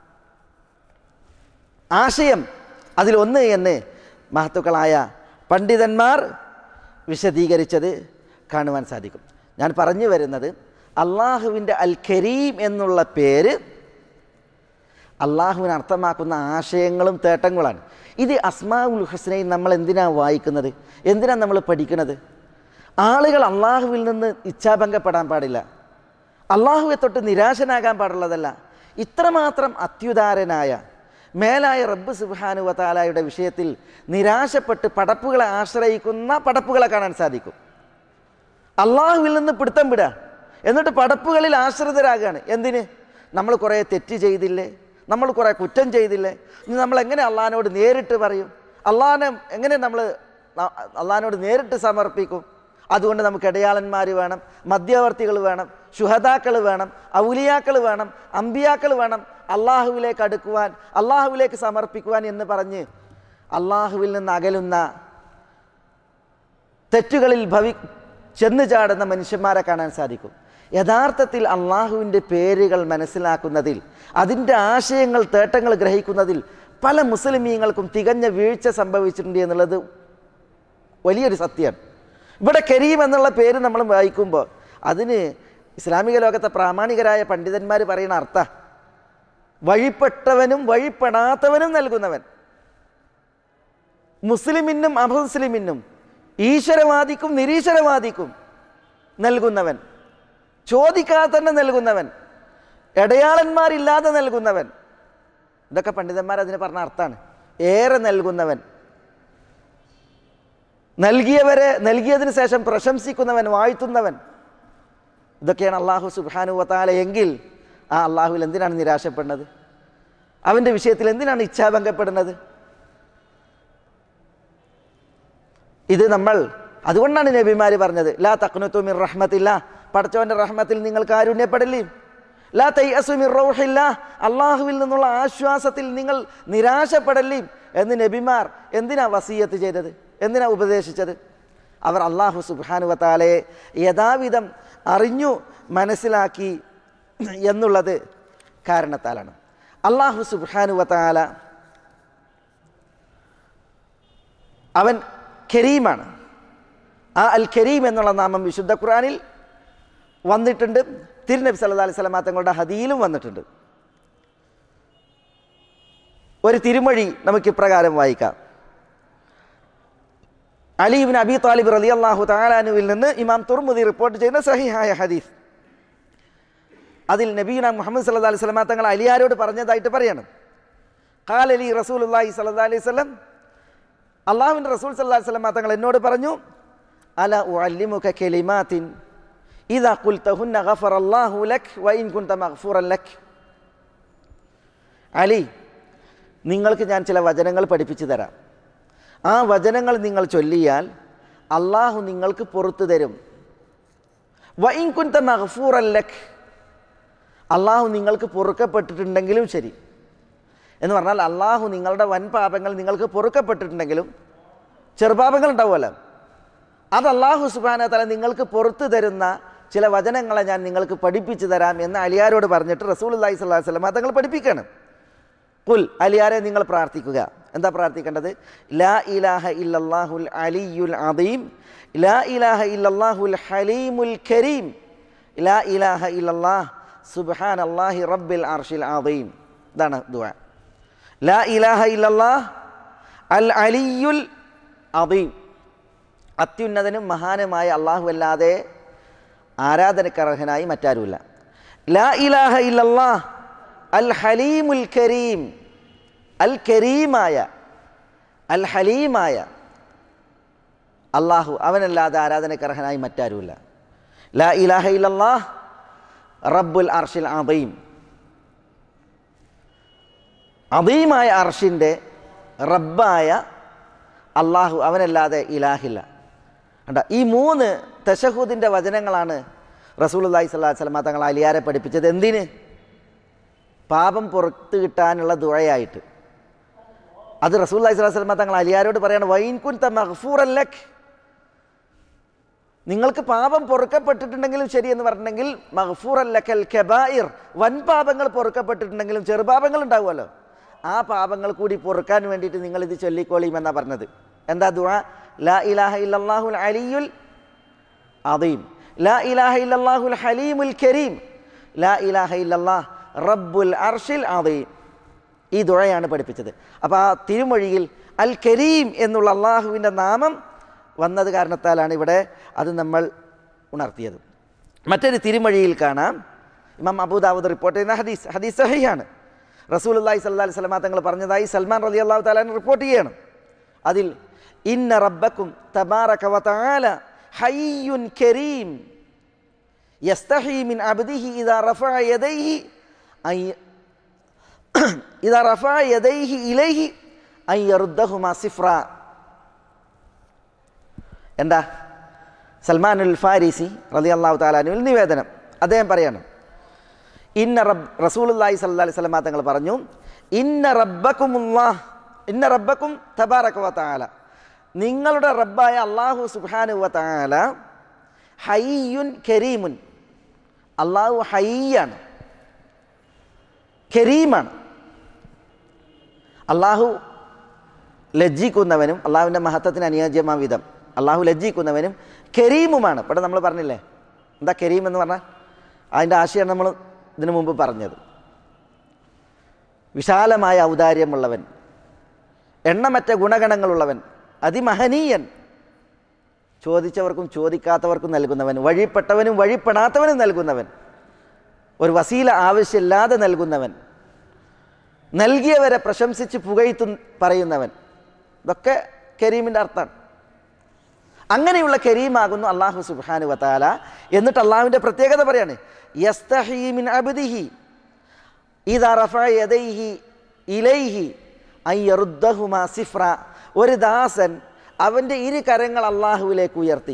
ആശയം അതിലൊന്ന് എന്ന് മഹത്തുക്കളായ പണ്ഡിതന്മാർ വിശദീകരിച്ചത് കാണുവാൻ സാധിക്കും. ഞാൻ പറഞ്ഞു വരുന്നത്, അള്ളാഹുവിൻ്റെ അൽ കരീം എന്നുള്ള പേര് അള്ളാഹുവിന് അർത്ഥമാക്കുന്ന ആശയങ്ങളും തേട്ടങ്ങളാണ്. ഇത് അസ്മാഉൽ ഹുസ്നയിൽ നമ്മൾ എന്തിനാണ് വായിക്കുന്നത്, എന്തിനാണ് നമ്മൾ പഠിക്കുന്നത്? ആളുകൾ അള്ളാഹുവിൽ നിന്ന് ഇച്ഛാഭംഗപ്പെടാൻ പാടില്ല, അള്ളാഹുവെ തൊട്ട് നിരാശനാകാൻ പാടുള്ളതല്ല. ഇത്രമാത്രം അത്യുദാരനായ മേലായ റബ്ബ് സുബ്ഹാനഹു വ തആലയുടെ വിഷയത്തിൽ നിരാശപ്പെട്ട് പടപ്പുകളെ ആശ്രയിക്കുന്ന പടപ്പുകളെ കാണാൻ സാധിക്കും. അള്ളാഹുവിൽ നിന്ന് പിടുത്തം വിടുക, എന്നിട്ട് പടപ്പുകളിൽ ആശ്രിതരാകുകയാണ്. എന്തിന്? നമ്മൾ കുറേ തെറ്റ് ചെയ്തില്ലേ, നമ്മൾ കുറേ കുറ്റം ചെയ്തില്ലേ, ഇനി നമ്മൾ എങ്ങനെ അള്ളാഹിനോട് നേരിട്ട് പറയും, അള്ളാഹിനെ എങ്ങനെ നമ്മൾ അള്ളാഹിനോട് നേരിട്ട് സമർപ്പിക്കും? അതുകൊണ്ട് നമുക്ക് ഇടയാളന്മാർ വേണം, മധ്യവർത്തികൾ വേണം, ശുഹദാക്കൾ വേണം, ഔലിയാക്കൾ വേണം, അമ്പിയാക്കൾ വേണം, അള്ളാഹുവിലേക്ക് അടുക്കുവാൻ, അള്ളാഹുവിലേക്ക് സമർപ്പിക്കുവാൻ എന്ന് പറഞ്ഞ് അള്ളാഹുവിൽ നിന്ന് അകലുന്ന, തെറ്റുകളിൽ ഭവി ചെന്നു ചാടുന്ന മനുഷ്യന്മാരെ കാണാൻ സാധിക്കും. യഥാർത്ഥത്തിൽ അള്ളാഹുവിൻ്റെ പേരുകൾ മനസ്സിലാക്കുന്നതിൽ, അതിൻ്റെ ആശയങ്ങൾ, തേട്ടങ്ങൾ ഗ്രഹിക്കുന്നതിൽ പല മുസ്ലിമീങ്ങൾക്കും തികഞ്ഞ വീഴ്ച സംഭവിച്ചിട്ടുണ്ട് എന്നുള്ളത് വലിയൊരു സത്യമാണ്. ഇവിടെ കരീം എന്നുള്ള പേര് നമ്മൾ വായിക്കുമ്പോൾ അതിന് ഇസ്ലാമിക ലോകത്തെ പ്രാമാണികരായ പണ്ഡിതന്മാർ പറയുന്ന അർത്ഥം വഴിപ്പെട്ടവനും വഴിപ്പെടാത്തവനും നൽകുന്നവൻ, മുസ്ലിമിനും അമുസ്ലിമിനും, ഈശ്വരവാദിക്കും നിരീശ്വരവാദിക്കും നൽകുന്നവൻ, ചോദിക്കാതെ തന്നെ നൽകുന്നവൻ, ഇടയാളന്മാരില്ലാതെ നൽകുന്നവൻ. ഇതൊക്കെ പണ്ഡിതന്മാർ അതിന് പറഞ്ഞ അർത്ഥമാണ്. ഏറെ നൽകുന്നവൻ, നൽകിയവരെ നൽകിയതിന് ശേഷം പ്രശംസിക്കുന്നവൻ, വാഴ്ത്തുന്നവൻ. ഇതൊക്കെയാണ് അള്ളാഹു സുബ്ഹാനഹു വ തആല എങ്കിൽ ആ അള്ളാഹുവിൽ എന്തിനാണ് നിരാശപ്പെടുന്നത്? അവൻ്റെ വിഷയത്തിൽ എന്തിനാണ് ഇച്ഛാഭംഗപ്പെടുന്നത്? ഇത് നമ്മൾ അതുകൊണ്ടാണ് നബിമാർ പറഞ്ഞത്, ലാ തഖ്നതു മിർ റഹ്മത്തില്ലാ, പടച്ചവൻ്റെ റഹ്മത്തിൽ നിങ്ങൾ കാരുണ്യപ്പെടല്ലേ. ലാ തൈഅസു മിർ റൗഹില്ലാ, അള്ളാഹുവിൽ നിന്നുള്ള ആശ്വാസത്തിൽ നിങ്ങൾ നിരാശപ്പെടല്ലേ എന്ന് നബിമാർ എന്തിനാ വസിയത്ത് ചെയ്തത്, എന്തിനാ ഉപദേശിച്ചത്? അവർ അള്ളാഹു സുബ്ഹാനഹു വ തആലയെ യഥാവിധം അറിഞ്ഞു മനസ്സിലാക്കി എന്നുള്ളത് കാരണത്താലാണ്. അള്ളാഹു സുബ്ഹാനഹു വ തആല അവൻ കരീമാണ്. ആ അൽ കരീം എന്നുള്ള നാമം വിശുദ്ധ ഖുർആനിൽ വന്നിട്ടുണ്ട്, തിരുനബി സല്ലല്ലാഹു അലൈഹി വസല്ലം തങ്ങളുടെ ഹദീയിലും വന്നിട്ടുണ്ട്. ഒരു തിരുമൊഴി നമുക്ക് ഇപ്രകാരം വായിക്കാം. അലി ഇബ്നു അബി ത്വാലിബ് റളിയല്ലാഹു തആല അൻഹുവിൽ നിന്ന് ഇമാം തുർമുദി റിപ്പോർട്ട് ചെയ്യുന്ന സഹിഹായ ഹദീസ്. അതിൽ നബിയുന മുഹമ്മദ് സല്ലല്ലാഹു അലൈഹി വസല്ലം തങ്ങൾ അലിയാരോട് പറഞ്ഞതായിട്ട് പറയണം. ഖാല ലി റസൂലുള്ളാഹി സല്ലല്ലാഹു അലൈഹി വസല്ലം, അല്ലാഹുവിൻ്റെ റസൂൽ സല്ലല്ലാഹു അലൈഹി വസല്ലം തങ്ങൾ എന്നോട് പറഞ്ഞു, അല ഉഅല്ലിമുക കലിമാത്തിൻ ഇദാ ഖുൽതഹുന്ന ഗഫറല്ലാഹു ലക് വ ഇൻ കുൻത മഗ്ഫൂറൻ ലക്. അലി, നിങ്ങൾക്ക് ഞാൻ ചില വചനങ്ങൾ പഠിപ്പിച്ചു തരാം. ആ വചനങ്ങൾ നിങ്ങൾ ചൊല്ലിയാൽ അള്ളാഹു നിങ്ങൾക്ക് പുറത്തു തരും. വ ഇൻ കുൻത മഗ്ഫൂറൻ ലക്, അള്ളാഹു നിങ്ങൾക്ക് പൊറുക്കപ്പെട്ടിട്ടുണ്ടെങ്കിലും ശരി. എന്ന് പറഞ്ഞാൽ അള്ളാഹു നിങ്ങളുടെ വൻ പാപങ്ങൾ നിങ്ങൾക്ക് പൊറുക്കപ്പെട്ടിട്ടുണ്ടെങ്കിലും, ചെറുപാപങ്ങൾ ഉണ്ടാവുമല്ലോ, അത് അള്ളാഹു സുബ്ഹാനഹു വ തആല നിങ്ങൾക്ക് പുറത്തു തരുന്ന ചില വചനങ്ങളെ ഞാൻ നിങ്ങൾക്ക് പഠിപ്പിച്ചു തരാം എന്ന് അലിയാരോട് പറഞ്ഞിട്ട് റസൂലുള്ളാഹി സ്വല്ലല്ലാഹു അലൈഹി വസല്ലം തങ്ങൾ പഠിപ്പിക്കുകയാണ്. ഖുൽ, അലിയാരെ നിങ്ങൾ പ്രാർത്ഥിക്കുക. എന്താ പ്രാർത്ഥിക്കേണ്ടത്? ലാ ഇലാഹ ഇല്ലല്ലാഹുൽ അലിയുൽ അദീം, ലാ ഇലാഹ ഇല്ലല്ലാഹുൽ ഹലീമുൽ കരീം, ലാ ഇലാഹ ഇല്ലല്ലാഹ് സുബ്ഹാനല്ലാഹി റബ്ബിൽ അർശിൽ അദീം. ഇതാണ് ദുആ. ലാ ഇലാഹ ഇല്ലല്ലാഹ് അൽ അലിയുൽ അദീം, അത്യുന്നതനും മഹാനുമായ അള്ളാഹു അല്ലാതെ ആരാധനക്കർഹനായി മറ്റാരുമില്ല. ലാ ഇലാഹ ഇല്ലല്ലാഹ് അൽ ഹലീമുൽ കരീം, അൽ കരീമായ അൽ ഹലീമായ അള്ളാഹു, അവനല്ലാതെ ആരാധനക്കർഹനായി മറ്റാരുമില്ല. ലാ ഇലാഹ ഇല്ലല്ലാഹ് റബ്ബുൽ അർശിൽ അദീം, അദീമായ അർഷിൻ്റെ റബ്ബായ അള്ളാഹു, അവനല്ലാതെ ഇലാഹില്ല. കണ്ട, ഈ മൂന്ന് തശഹൂദിൻ്റെ വചനങ്ങളാണ് റസൂലുള്ളാഹി സ്വല്ലല്ലാഹു അലൈഹി വസല്ലം തങ്ങൾ അലിയാരെ പഠിപ്പിച്ചത്. എന്തിന്? പാപം പുറത്ത് കിട്ടാനുള്ള ദുആയായിട്ട്. അത് റസൂലുള്ളാഹി സ്വല്ലല്ലാഹു അലൈഹി വസല്ലം തങ്ങൾ അലിയാരോട് പറയാണ്, വൈൻ കുൻത മഗ്ഫൂറൻ ലക്, നിങ്ങൾക്ക് പാപം പൊറുക്കപ്പെട്ടിട്ടുണ്ടെങ്കിലും ശരിയെന്ന് പറഞ്ഞിട്ടുണ്ടെങ്കിൽ മഗ്ഫൂറൻ ലക്കൽ കബായിർ, വൻ പാപങ്ങൾ പൊറുക്കപ്പെട്ടിട്ടുണ്ടെങ്കിലും ചെറുപാപങ്ങൾ ഉണ്ടാവുമല്ലോ, ആ പാപങ്ങൾ കൂടി പൊറുക്കാൻ വേണ്ടിയിട്ട് നിങ്ങൾ ഇത് ചൊല്ലിക്കോളിയും എന്നാണ് പറഞ്ഞത്. എന്താ ദുആ? ലാ ഇലാഹ ഇല്ലല്ലാഹുൽ അലിയുൽ അദീം, ലാ ഇലാഹ ഇല്ലല്ലാഹുൽ ഹലീമുൽ കരീം, ലാ ഇലാഹ ഇല്ലല്ലാഹ് റബ്ബുൽ അർശിൽ അദീം. ഈ ദുആയാണ് പഠിപ്പിച്ചത്. അപ്പോൾ ആ തിരുമൊഴിയിൽ അൽ കരീം എന്നുള്ള അള്ളാഹുവിൻ്റെ നാമം വന്നത് കാരണത്താലാണ് ഇവിടെ അത് നമ്മൾ ഉണർത്തിയത്. മറ്റൊരു തിരുമൊഴിയിൽ കാണാം, ഇമാം അബൂദാവൂദ് റിപ്പോർട്ട് ചെയ്യുന്ന ഹദീസ്, ഹദീസ് സഹീഹാണ്. റസൂലുള്ളാഹി സ്വല്ലല്ലാഹു അലൈഹി വസല്ലം തങ്ങൾ പറഞ്ഞതായി സൽമാൻ റളിയല്ലാഹു തആല റിപ്പോർട്ട് ചെയ്യണം. അതിൽ ഇന്ന റബ്ബക്കും തബാറക വതആല ഹയ്യുൻ കരീം യസ്തഹി മിൻ അബ്ദിഹി ഇദാ റഫഅ യദൈഹി അൻ ഇദാ റഫഅ യദൈഹി ഇലൈഹി അൻ യറുദ്ദഹുമാ സിഫ്ര. എന്താ? സൽമാനുൽ ഫാരിസി റളിയല്ലാഹു തആല അൻഹു നിവേദനം. അദ്ദേഹം പറയാണ്, ഇന്ന റബ്ബ് റസൂലുള്ളാഹി സ്വല്ലല്ലാഹു അലൈഹി വസല്ലം തങ്ങൾ പറഞ്ഞു, ഇന്ന റബ്ബക്കുമുല്ലാഹ് ഇന്ന റബ്ബക്കും തബാറക വതആല, നിങ്ങളുടെ റബ്ബായ അല്ലാഹു സുബ്ഹാനഹു വതആല ഹയ്യുൻ കരീമുൻ, അല്ലാഹു ഹയ്യാണ്, കരീമാണ്. അല്ലാഹു ലജ്ജിക്കുന്നവനും അള്ളാഹുവിൻ്റെ മഹത്വത്തിന് അനുയോജ്യമായ വിധം അള്ളാഹു ലജ്ജിക്കുന്നവനും കരീമുമാണ്. ഇവിടെ നമ്മൾ പറഞ്ഞില്ലേ എന്താ കരീം എന്ന് പറഞ്ഞാൽ? അതിൻ്റെ ആശയമാണ് നമ്മൾ ഇതിനു മുമ്പ് പറഞ്ഞത്. വിശാലമായ ഔദാര്യമുള്ളവൻ, എണ്ണമറ്റ ഗുണഗണങ്ങളുള്ളവൻ, അതിമഹനീയൻ, ചോദിച്ചവർക്കും ചോദിക്കാത്തവർക്കും നൽകുന്നവൻ, വഴിപ്പെട്ടവനും വഴിപ്പെടാത്തവനും നൽകുന്നവൻ, ഒരു വസീല ആവശ്യമില്ലാതെ നൽകുന്നവൻ, നൽകിയവരെ പ്രശംസിച്ച് പുകഴ്ത്തു പറയുന്നവൻ. ഇതൊക്കെ കരീമിൻ്റെ അർത്ഥമാണ്. അങ്ങനെയുള്ള കരീമാകുന്നു അല്ലാഹു സുബ്ഹാനഹു വതആല. എന്നിട്ട് അള്ളാഹുവിൻ്റെ പ്രത്യേകത പറയാണ്, യസ്തഹി മിൻ അബ്ദിഹി ഇദാ റഫഅ യദൈഹി ഇലൈഹി അൻ യറുദ്ദഹുമാ സിഫ്ര. ഒരു ദാസൻ അവൻ്റെ ഇരു കരങ്ങൾ അള്ളാഹുവിലേക്ക് ഉയർത്തി,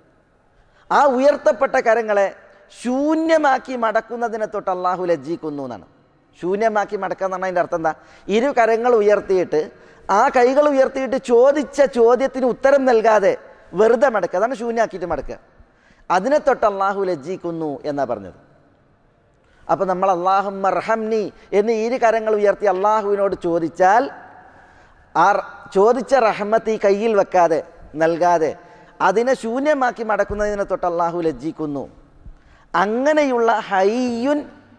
ആ ഉയർത്തപ്പെട്ട കരങ്ങളെ ശൂന്യമാക്കി മടക്കുന്നതിനെ തൊട്ട് അള്ളാഹു ലജ്ജിക്കുന്നു എന്നാണ്. ശൂന്യമാക്കി മടക്കുക എന്ന് പറഞ്ഞാൽ അതിൻ്റെ അർത്ഥം എന്താ? ഇരു കരങ്ങൾ ഉയർത്തിയിട്ട് ആ കൈകൾ ഉയർത്തിയിട്ട് ചോദിച്ച ചോദ്യത്തിന് ഉത്തരം നൽകാതെ വെറുതെ മടക്കുക, അതാണ് ശൂന്യമാക്കിയിട്ട് മടക്കുക. അതിനെ തൊട്ട് അള്ളാഹു ലജ്ജിക്കുന്നു എന്നാണ് പറഞ്ഞത്. അപ്പം നമ്മൾ അല്ലാഹുമ്മ അർഹംനി എന്ന് ഇരു കരങ്ങൾ ഉയർത്തി അള്ളാഹുവിനോട് ചോദിച്ചാൽ ആ ചോദിച്ച റഹ്മത്ത് ഈ കയ്യിൽ വെക്കാതെ നൽകാതെ അതിനെ ശൂന്യമാക്കി മടക്കുന്നതിനെ തൊട്ട് അള്ളാഹു ലജ്ജിക്കുന്നു. അങ്ങനെയുള്ള ഹയ്യുൻ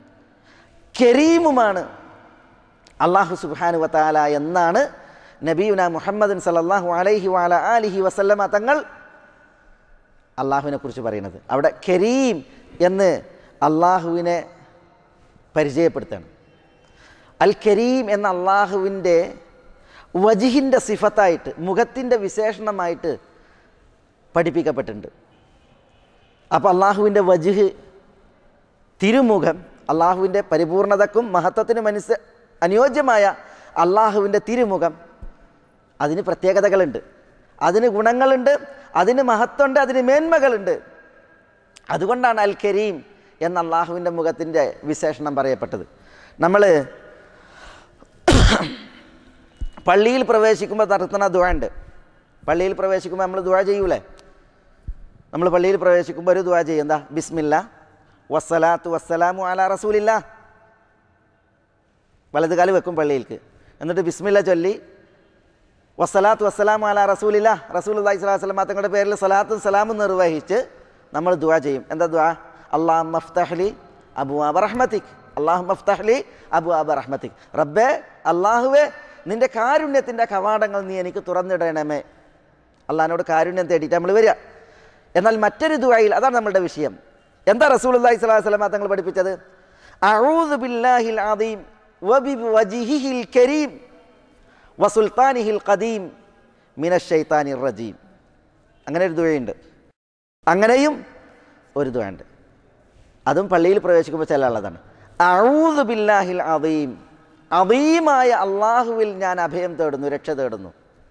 കരീമുമാണ് അല്ലാഹു സുബ്ഹാനഹു വതആല എന്നാണ് നബിയുന മുഹമ്മദൻ സല്ലല്ലാഹു അലൈഹി വഅല ആലിഹി വസല്ലമ തങ്ങൾ അള്ളാഹുവിനെ കുറിച്ച് പറയുന്നത്. അവിടെ കരീം എന്ന് അള്ളാഹുവിനെ പരിചയപ്പെടുത്താണ്. അൽ കരീം എന്ന അള്ളാഹുവിൻ്റെ വജ്ഹിൻ്റെ സിഫത്തായിട്ട്, മുഖത്തിൻ്റെ വിശേഷണമായിട്ട് പഠിപ്പിക്കപ്പെട്ടിട്ടുണ്ട്. അപ്പോൾ അള്ളാഹുവിൻ്റെ വജ്ഹ്, തിരുമുഖം, അള്ളാഹുവിൻ്റെ പരിപൂർണതക്കും മഹത്വത്തിനും അനുസ അനുയോജ്യമായ അള്ളാഹുവിൻ്റെ തിരുമുഖം, അതിന് പ്രത്യേകതകളുണ്ട്, അതിന് ഗുണങ്ങളുണ്ട്, അതിന് മഹത്വമുണ്ട്, അതിന് മേന്മകളുണ്ട്. അതുകൊണ്ടാണ് അൽ കരീം എന്ന അള്ളാഹുവിൻ്റെ മുഖത്തിൻ്റെ വിശേഷണം പറയപ്പെട്ടത്. നമ്മൾ പള്ളിയിൽ പ്രവേശിക്കുമ്പോൾ നടത്തുന്ന ദുആ ഉണ്ട്. പള്ളിയിൽ പ്രവേശിക്കുമ്പോൾ നമ്മൾ ദുആ ചെയ്യൂലേ? നമ്മൾ പള്ളിയിൽ പ്രവേശിക്കുമ്പോൾ ഒരു ദുആ ചെയ്യും. എന്താ? ബിസ്മില്ലാ വസ്സലാത്തു വസ്സലാമു അലാ റസൂലില്ലാ. വലത് കാല് വെക്കും പള്ളിയിലേക്ക്, എന്നിട്ട് ബിസ്മില്ല ചൊല്ലി വസ്സലാത്തു വസ്സലാമു അലാ റസൂലില്ലാ, റസൂലുള്ളാഹി സ്വല്ലല്ലാഹു അലൈഹി വസല്ലം തങ്ങളുടെ പേരിൽ സ്വലാത്തും സലാമും നിർവഹിച്ച് നമ്മൾ ദുആ ചെയ്യും. എന്താ ദുആ? അല്ലാഹുമ്മ ഫ്തഹ്ലി അബ്വാബ റഹ്മതിക്, അല്ലാഹുമ്മ ഫ്തഹ്ലി അബ്വാബ റഹ്മതിക്. റബ്ബേ, അല്ലാഹുവേ, നിൻ്റെ കാരുണ്യത്തിൻ്റെ കവാടങ്ങൾ നീ എനിക്ക് തുറന്നിടണമേ. അള്ളാഹിനോട് കാരുണ്യം തേടിയിട്ട് നമ്മൾ വരിക. എന്നാൽ മറ്റൊരു ദുആയിൽ, അതാണ് നമ്മളുടെ വിഷയം. എന്താ റസൂലുള്ളാഹി സ്വല്ലല്ലാഹു അലൈഹി വസല്ലം തങ്ങൾ പഠിപ്പിച്ചത്? അഊദു ബില്ലാഹിൽ അദീം വബിവജ്ഹിഹിൽ കരീം വസുൽത്താനിഹിൽ ഖദീം മിനശ് ശൈത്താനിർ റജീം. അങ്ങനെ ഒരു ദുആയുണ്ട്. അങ്ങനെയും ഒരു ദുആയുണ്ട്. അതും പള്ളിയിൽ പ്രവേശിക്കുമ്പോൾ ചെല്ലാനുള്ളതാണ്. അഊദു ബില്ലാഹിൽ അദീം, അദീമായ അള്ളാഹുവിൽ ഞാൻ അഭയം തേടുന്നു, രക്ഷ തേടുന്നു.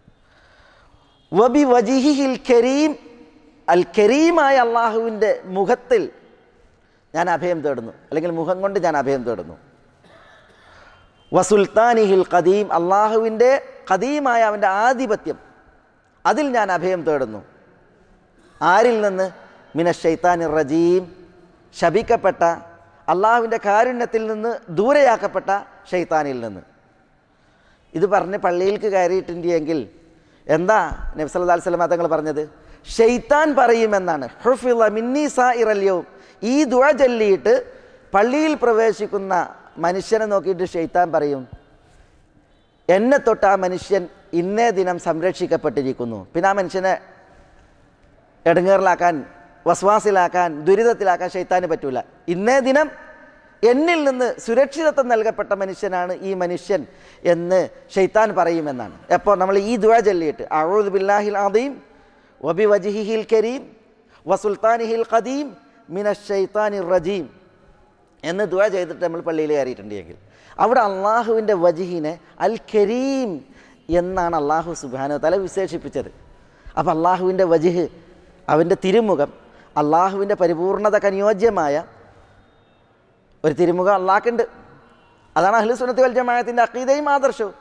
വബിവജ്ഹിഹിൽ കരീം, അൽ കരീമായ അള്ളാഹുവിൻ്റെ മുഖത്തിൽ ഞാൻ അഭയം തേടുന്നു, അല്ലെങ്കിൽ മുഖം കൊണ്ട് ഞാൻ അഭയം തേടുന്നു. വസുൽത്താനിഹിൽ ഖദീം, അള്ളാഹുവിൻ്റെ ഖദീമായ അവൻ്റെ ആധിപത്യം, അതിൽ ഞാൻ അഭയം തേടുന്നു. ആരിൽ നിന്ന്? മിനശ് ശൈത്താനിർ റജീം, ശപിക്കപ്പെട്ട, അള്ളാഹുവിൻ്റെ കാരുണ്യത്തിൽ നിന്ന് ദൂരെയാക്കപ്പെട്ട ഷൈത്താനിൽ നിന്ന്. ഇത് പറഞ്ഞ് പള്ളിയിലേക്ക് കയറിയിട്ടുണ്ടെങ്കിൽ എന്താ നബി സല്ലല്ലാഹു അലൈഹി വസല്ലം തങ്ങൾ പറഞ്ഞത്? ഷൈത്താൻ പറയുമെന്നാണ്. ഹുഫിള മിന്നി സായിറൽ യൗം, ഈ ദുആ ചൊല്ലിയിട്ട് പള്ളിയിൽ പ്രവേശിക്കുന്ന മനുഷ്യനെ നോക്കിയിട്ട് ഷൈത്താൻ പറയും, എന്നെ തൊട്ട് ആ മനുഷ്യൻ ഇന്നേ ദിനം സംരക്ഷിക്കപ്പെട്ടിരിക്കുന്നു. പിന്നെ ആ മനുഷ്യനെ ഇടങ്ങേറിലാക്കാൻ, വസ്വാസിലാക്കാൻ, ദുരിതത്തിലാക്കാൻ ഷൈത്താന് പറ്റൂല. ഇന്നേ ദിനം എന്നിൽ നിന്ന് സുരക്ഷിതത്വം നൽകപ്പെട്ട മനുഷ്യനാണ് ഈ മനുഷ്യൻ എന്ന് ഷൈത്താൻ പറയുമെന്നാണ്. എപ്പോൾ നമ്മൾ ഈ ദുആ ചൊല്ലിയിട്ട് അഊദു ബില്ലാഹിൽ അദീം വബിവജ്ഹിഹിൽ കരീം വസുൽത്താനിഹിൽ ഖദീം മിനശ് ശൈത്താനിർ റജീം എന്ന് ദുആ ചെയ്തിട്ട് നമ്മൾ പള്ളിയിൽ കയറിയിട്ടുണ്ടെങ്കിൽ അവിടെ അള്ളാഹുവിൻ്റെ വജ്ഹിനെ അൽ കരീം എന്നാണ് അള്ളാഹു സുബ്ഹാനഹു വ തആല വിശേഷിപ്പിച്ചത്. അപ്പം അള്ളാഹുവിൻ്റെ വജ്ഹ്, അവൻ്റെ തിരുമുഖം, അള്ളാഹുവിൻ്റെ പരിപൂർണതക്ക് അനുയോജ്യമായ ഒരു തിരുമുഖം അള്ളാഹ്ക്കുണ്ട്. അതാണ് അഹ്ലു സുന്നത്തി വൽ ജമാഅത്തിൻ്റെ അഖീദയും ആദർശവും.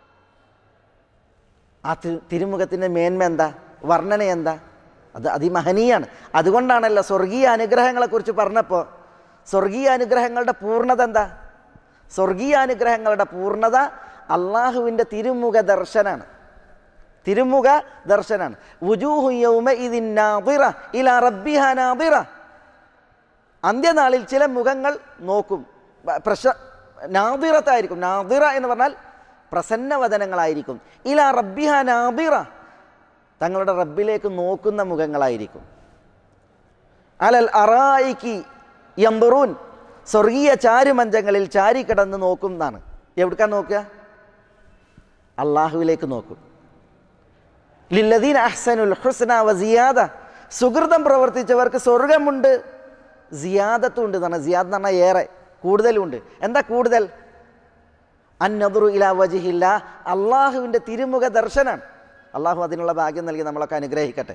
ആ തിരുമുഖത്തിൻ്റെ മേന്മ എന്താ, വർണ്ണന എന്താ? അത് അതിമഹനീയാണ്. അതുകൊണ്ടാണല്ലോ സ്വർഗീയ അനുഗ്രഹങ്ങളെക്കുറിച്ച് പറഞ്ഞപ്പോൾ സ്വർഗീയ അനുഗ്രഹങ്ങളുടെ പൂർണ്ണത എന്താ? സ്വർഗീയ അനുഗ്രഹങ്ങളുടെ പൂർണ്ണത അള്ളാഹുവിൻ്റെ തിരുമുഖ ദർശനാണ്. തിരുമുഖ ദർശനാണ്. വുജൂഹു യൗമഇദിൻ നാദിറ ഇലാ റബ്ബിഹാ നാദിറ. അന്ത്യനാളിൽ ചില മുഖങ്ങൾ നോക്കും, പ്രശ നാദിറത്തായിരിക്കും. നാദിറ എന്ന് പറഞ്ഞാൽ പ്രസന്നവദനങ്ങളായിരിക്കും. ഇലാ റബ്ബിഹാ നാദിറ, തങ്ങളുടെ റബ്ബിലേക്ക് നോക്കുന്ന മുഖങ്ങളായിരിക്കും. അലൽ അറായിക്കി യംദുറൂൻ, സ്വർഗീയ ചാരുമഞ്ചങ്ങളിൽ ചാരിക്കിടന്ന് നോക്കും എന്നാണ്. എവിടേക്കാ നോക്കുക? അള്ളാഹുവിലേക്ക് നോക്കും. ലില്ലദീന അഹ്സനുൽ ഹുസ്ന വ സിയാദ, സുകൃതം പ്രവർത്തിച്ചവർക്ക് സ്വർഗമുണ്ട്, സിയാദത്തും ഉണ്ട് എന്നാണ്. സിയാദ് എന്ന് പറഞ്ഞാൽ ഏറെ, കൂടുതലുണ്ട്. എന്താ കൂടുതൽ? അന്നദുറു ഇലാ വജ്ഹില്ല, അള്ളാഹുവിൻ്റെ തിരുമുഖ ദർശനാണ്. അള്ളാഹു അതിനുള്ള ഭാഗ്യം നൽകി നമ്മളൊക്കെ അനുഗ്രഹിക്കട്ടെ.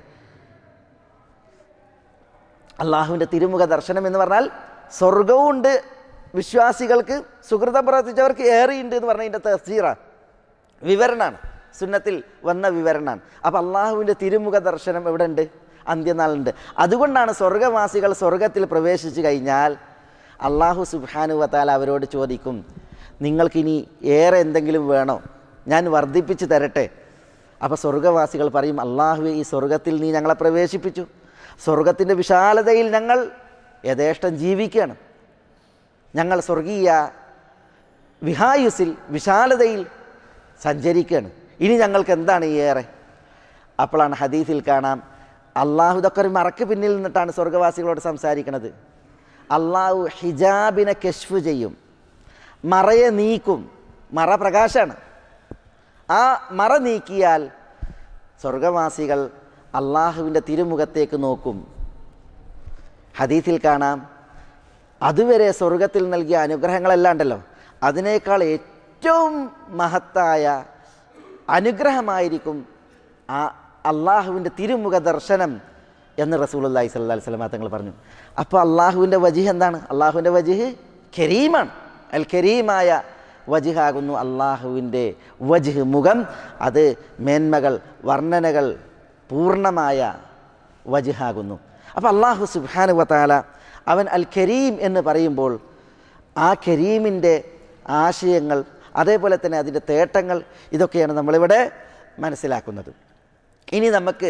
അള്ളാഹുവിൻ്റെ തിരുമുഖ ദർശനം എന്ന് പറഞ്ഞാൽ സ്വർഗവും ഉണ്ട് വിശ്വാസികൾക്ക്, സുകൃതം പ്രവർത്തിച്ചവർക്ക് ഏറെയുണ്ട് എന്ന് പറഞ്ഞതിൻ്റെ തഫ്സീറാണ്, വിവരണമാണ്, സുന്നത്തിൽ വന്ന വിവരണമാണ്. അപ്പം അള്ളാഹുവിൻ്റെ തിരുമുഖ ദർശനം എവിടെ ഉണ്ട്? അന്ത്യനാളുണ്ട്. അതുകൊണ്ടാണ് സ്വർഗവാസികൾ സ്വർഗത്തിൽ പ്രവേശിച്ചു കഴിഞ്ഞാൽ അള്ളാഹു സുബ്ഹാനഹു വ തആല അവരോട് ചോദിക്കും, നിങ്ങൾക്കിനി ഏറെ എന്തെങ്കിലും വേണോ? ഞാൻ വർദ്ധിപ്പിച്ച് തരട്ടെ? അപ്പോൾ സ്വർഗവാസികൾ പറയും, അള്ളാഹുവേ, ഈ സ്വർഗത്തിൽ നീ ഞങ്ങളെ പ്രവേശിപ്പിച്ചു, സ്വർഗത്തിൻ്റെ വിശാലതയിൽ ഞങ്ങൾ യഥേഷ്ടം ജീവിക്കുകയാണ്, ഞങ്ങൾ സ്വർഗീയ വിഹായുസിൽ, വിശാലതയിൽ സഞ്ചരിക്കുകയാണ്, ഇനി ഞങ്ങൾക്ക് എന്താണ് ഈ ഏറെ? അപ്പോഴാണ് ഹദീസിൽ കാണാം, അള്ളാഹു ഇതൊക്കെ ഒരു മറക്ക് പിന്നിൽ നിന്നിട്ടാണ് സ്വർഗവാസികളോട് സംസാരിക്കുന്നത്. അള്ളാഹു ഹിജാബിനെ കശ്ഫ് ചെയ്യും, മറയെ നീക്കും. മറ പ്രകാശമാണ്. ആ മറ നീക്കിയാൽ സ്വർഗവാസികൾ അള്ളാഹുവിൻ്റെ തിരുമുഖത്തേക്ക് നോക്കും. ഹദീസിൽ കാണാം, അതുവരെ സ്വർഗത്തിൽ നൽകിയ അനുഗ്രഹങ്ങളെല്ലാം ഉണ്ടല്ലോ, അതിനേക്കാൾ ഏറ്റവും മഹത്തായ അനുഗ്രഹമായിരിക്കും ആ അള്ളാഹുവിൻ്റെ തിരുമുഖ ദർശനം എന്ന് റസൂലുള്ളാഹി സ്വല്ലല്ലാഹി അലൈഹി വസല്ലം തങ്ങൾ പറഞ്ഞു. അപ്പോൾ അള്ളാഹുവിൻ്റെ വജ്ഹ് എന്താണ്? അള്ളാഹുവിൻ്റെ വജ്ഹ് കരീമാണ്. അൽ കരീമായ വജ്ഹാകുന്നു അള്ളാഹുവിൻ്റെ വജ്ഹ്, മുഖം. അത് മേന്മകൾ, വർണ്ണനകൾ പൂർണ്ണമായ വജ്ഹാകുന്നു. അപ്പോൾ അള്ളാഹു സുബ്ഹാനഹു വ തആല അവൻ അൽ കരീം എന്ന് പറയുമ്പോൾ ആ കരീമിൻ്റെ ആശയങ്ങൾ, അതേപോലെ തന്നെ അതിൻ്റെ തേട്ടങ്ങൾ, ഇതൊക്കെയാണ് നമ്മളിവിടെ മനസ്സിലാക്കുന്നത്. ഇനി നമുക്ക്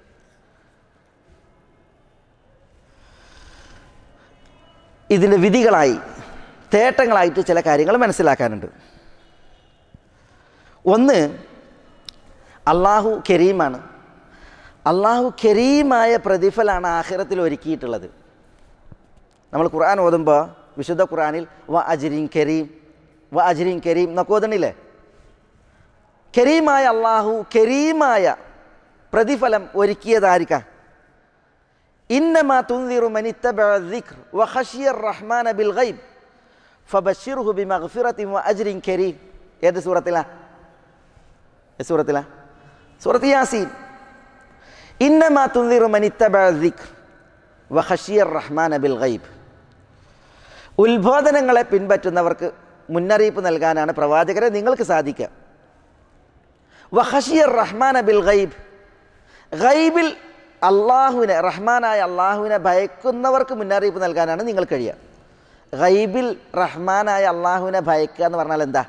ഇതിൻ്റെ വിധികളായി, തേട്ടങ്ങളായിട്ട് ചില കാര്യങ്ങൾ മനസ്സിലാക്കാനുണ്ട്. ഒന്ന്, അള്ളാഹു കരീമാണ്, അള്ളാഹു കരീമായ പ്രതിഫലമാണ് ആഖിറത്തിൽ ഒരുക്കിയിട്ടുള്ളത്. നമ്മൾ ഖുർആൻ ഓതുമ്പോൾ വിശുദ്ധ ഖുർആനിൽ വ അജ്രിൻ കരീം വ അജ്രിൻ കരീം എന്നൊക്കെ ഓതണില്ലേ? കരീമായ അള്ളാഹു കരീമായ പ്രതിഫലം ഒരുക്കിയതായിരിക്കാം. ഇന്നമാ തുൻദിറു മൻ ഇത്തബഅ ദിക്ർ വ ഖശിയ റഹ്മാന ബിൽ ഗൈബ് ഫബശ്ശിർഹു ബിമഗ്ഫിറത്തിൻ വ അജ്രിൻ കരീം. ഏത് സൂറത്തിലാ? സൂറത്തിലാ സൂറത്ത് യാസീൻ. ഇന്നമാ തുൻദിറു മൻ ഇത്തബഅ ദിക്ർ വ ഖശിയ റഹ്മാന ബിൽ ഗൈബ്. ഉത്ബോധനങ്ങളെ പിൻപറ്റുന്നവർക്ക് മുന്നറിയിപ്പ് നൽകാനാണ് പ്രവാചകരെ നിങ്ങൾക്ക് സാധിക്കുക. വ ഖശിയ റഹ്മാന ബിൽ ഗൈബ്, ഗൈബിൽ അള്ളാഹുവിനെ, റഹ്മാനായ അള്ളാഹുവിനെ ഭയക്കുന്നവർക്ക് മുന്നറിയിപ്പ് നൽകാനാണ് നിങ്ങൾ കഴിയുക. ഗൈബിൽ റഹ്മാനായ അള്ളാഹുവിനെ ഭയക്കുക എന്ന് പറഞ്ഞാൽ എന്താ?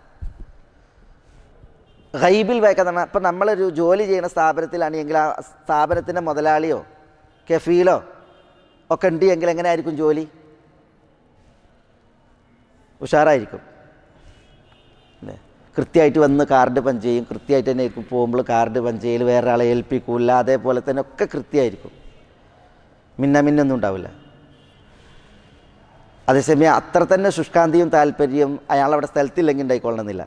ഗൈബിൽ ഭയക്കുക എന്ന് പറഞ്ഞാൽ ഇപ്പം നമ്മളൊരു ജോലി ചെയ്യുന്ന സ്ഥാപനത്തിലാണെങ്കിൽ ആ സ്ഥാപനത്തിൻ്റെ മുതലാളിയോ കഫീലോ ഒക്കെ ഉണ്ട് എങ്കിൽ എങ്ങനെയായിരിക്കും ജോലി? ഉഷാറായിരിക്കും അല്ലേ? കൃത്യമായിട്ട് വന്ന് കാർഡ് പഞ്ച് ചെയ്യും, കൃത്യമായിട്ട് തന്നെ ആയിരിക്കും പോകുമ്പോൾ കാർഡ് പഞ്ച് ചെയ്യൽ, വേറെ ആളെ ഏൽപ്പിക്കൂല, അതേപോലെ തന്നെ ഒക്കെ കൃത്യമായിരിക്കും, മിന്ന മിന്നൊന്നും ഉണ്ടാവില്ല. അതേസമയം അത്ര തന്നെ ശുഷ്കാന്തിയും താല്പര്യവും അയാളവിടെ സ്ഥലത്തില്ലെങ്കിൽ ഉണ്ടായിക്കൊള്ളണമെന്നില്ല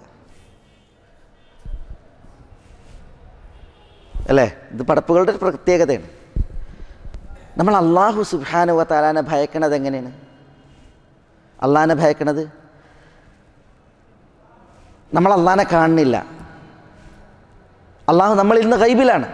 അല്ലേ? ഇത് പടപ്പുകളുടെ ഒരു പ്രത്യേകതയാണ്. നമ്മൾ അള്ളാഹു സുബ്ഹാനഹു വ തആലാനെ ഭയക്കണത് എങ്ങനെയാണ്? അള്ളാഹിനെ ഭയക്കണത്, നമ്മൾ അള്ളാഹിനെ കാണുന്നില്ല. അള്ളാഹു നമ്മൾ ഇന്ന് ഗൈബിലാണ്.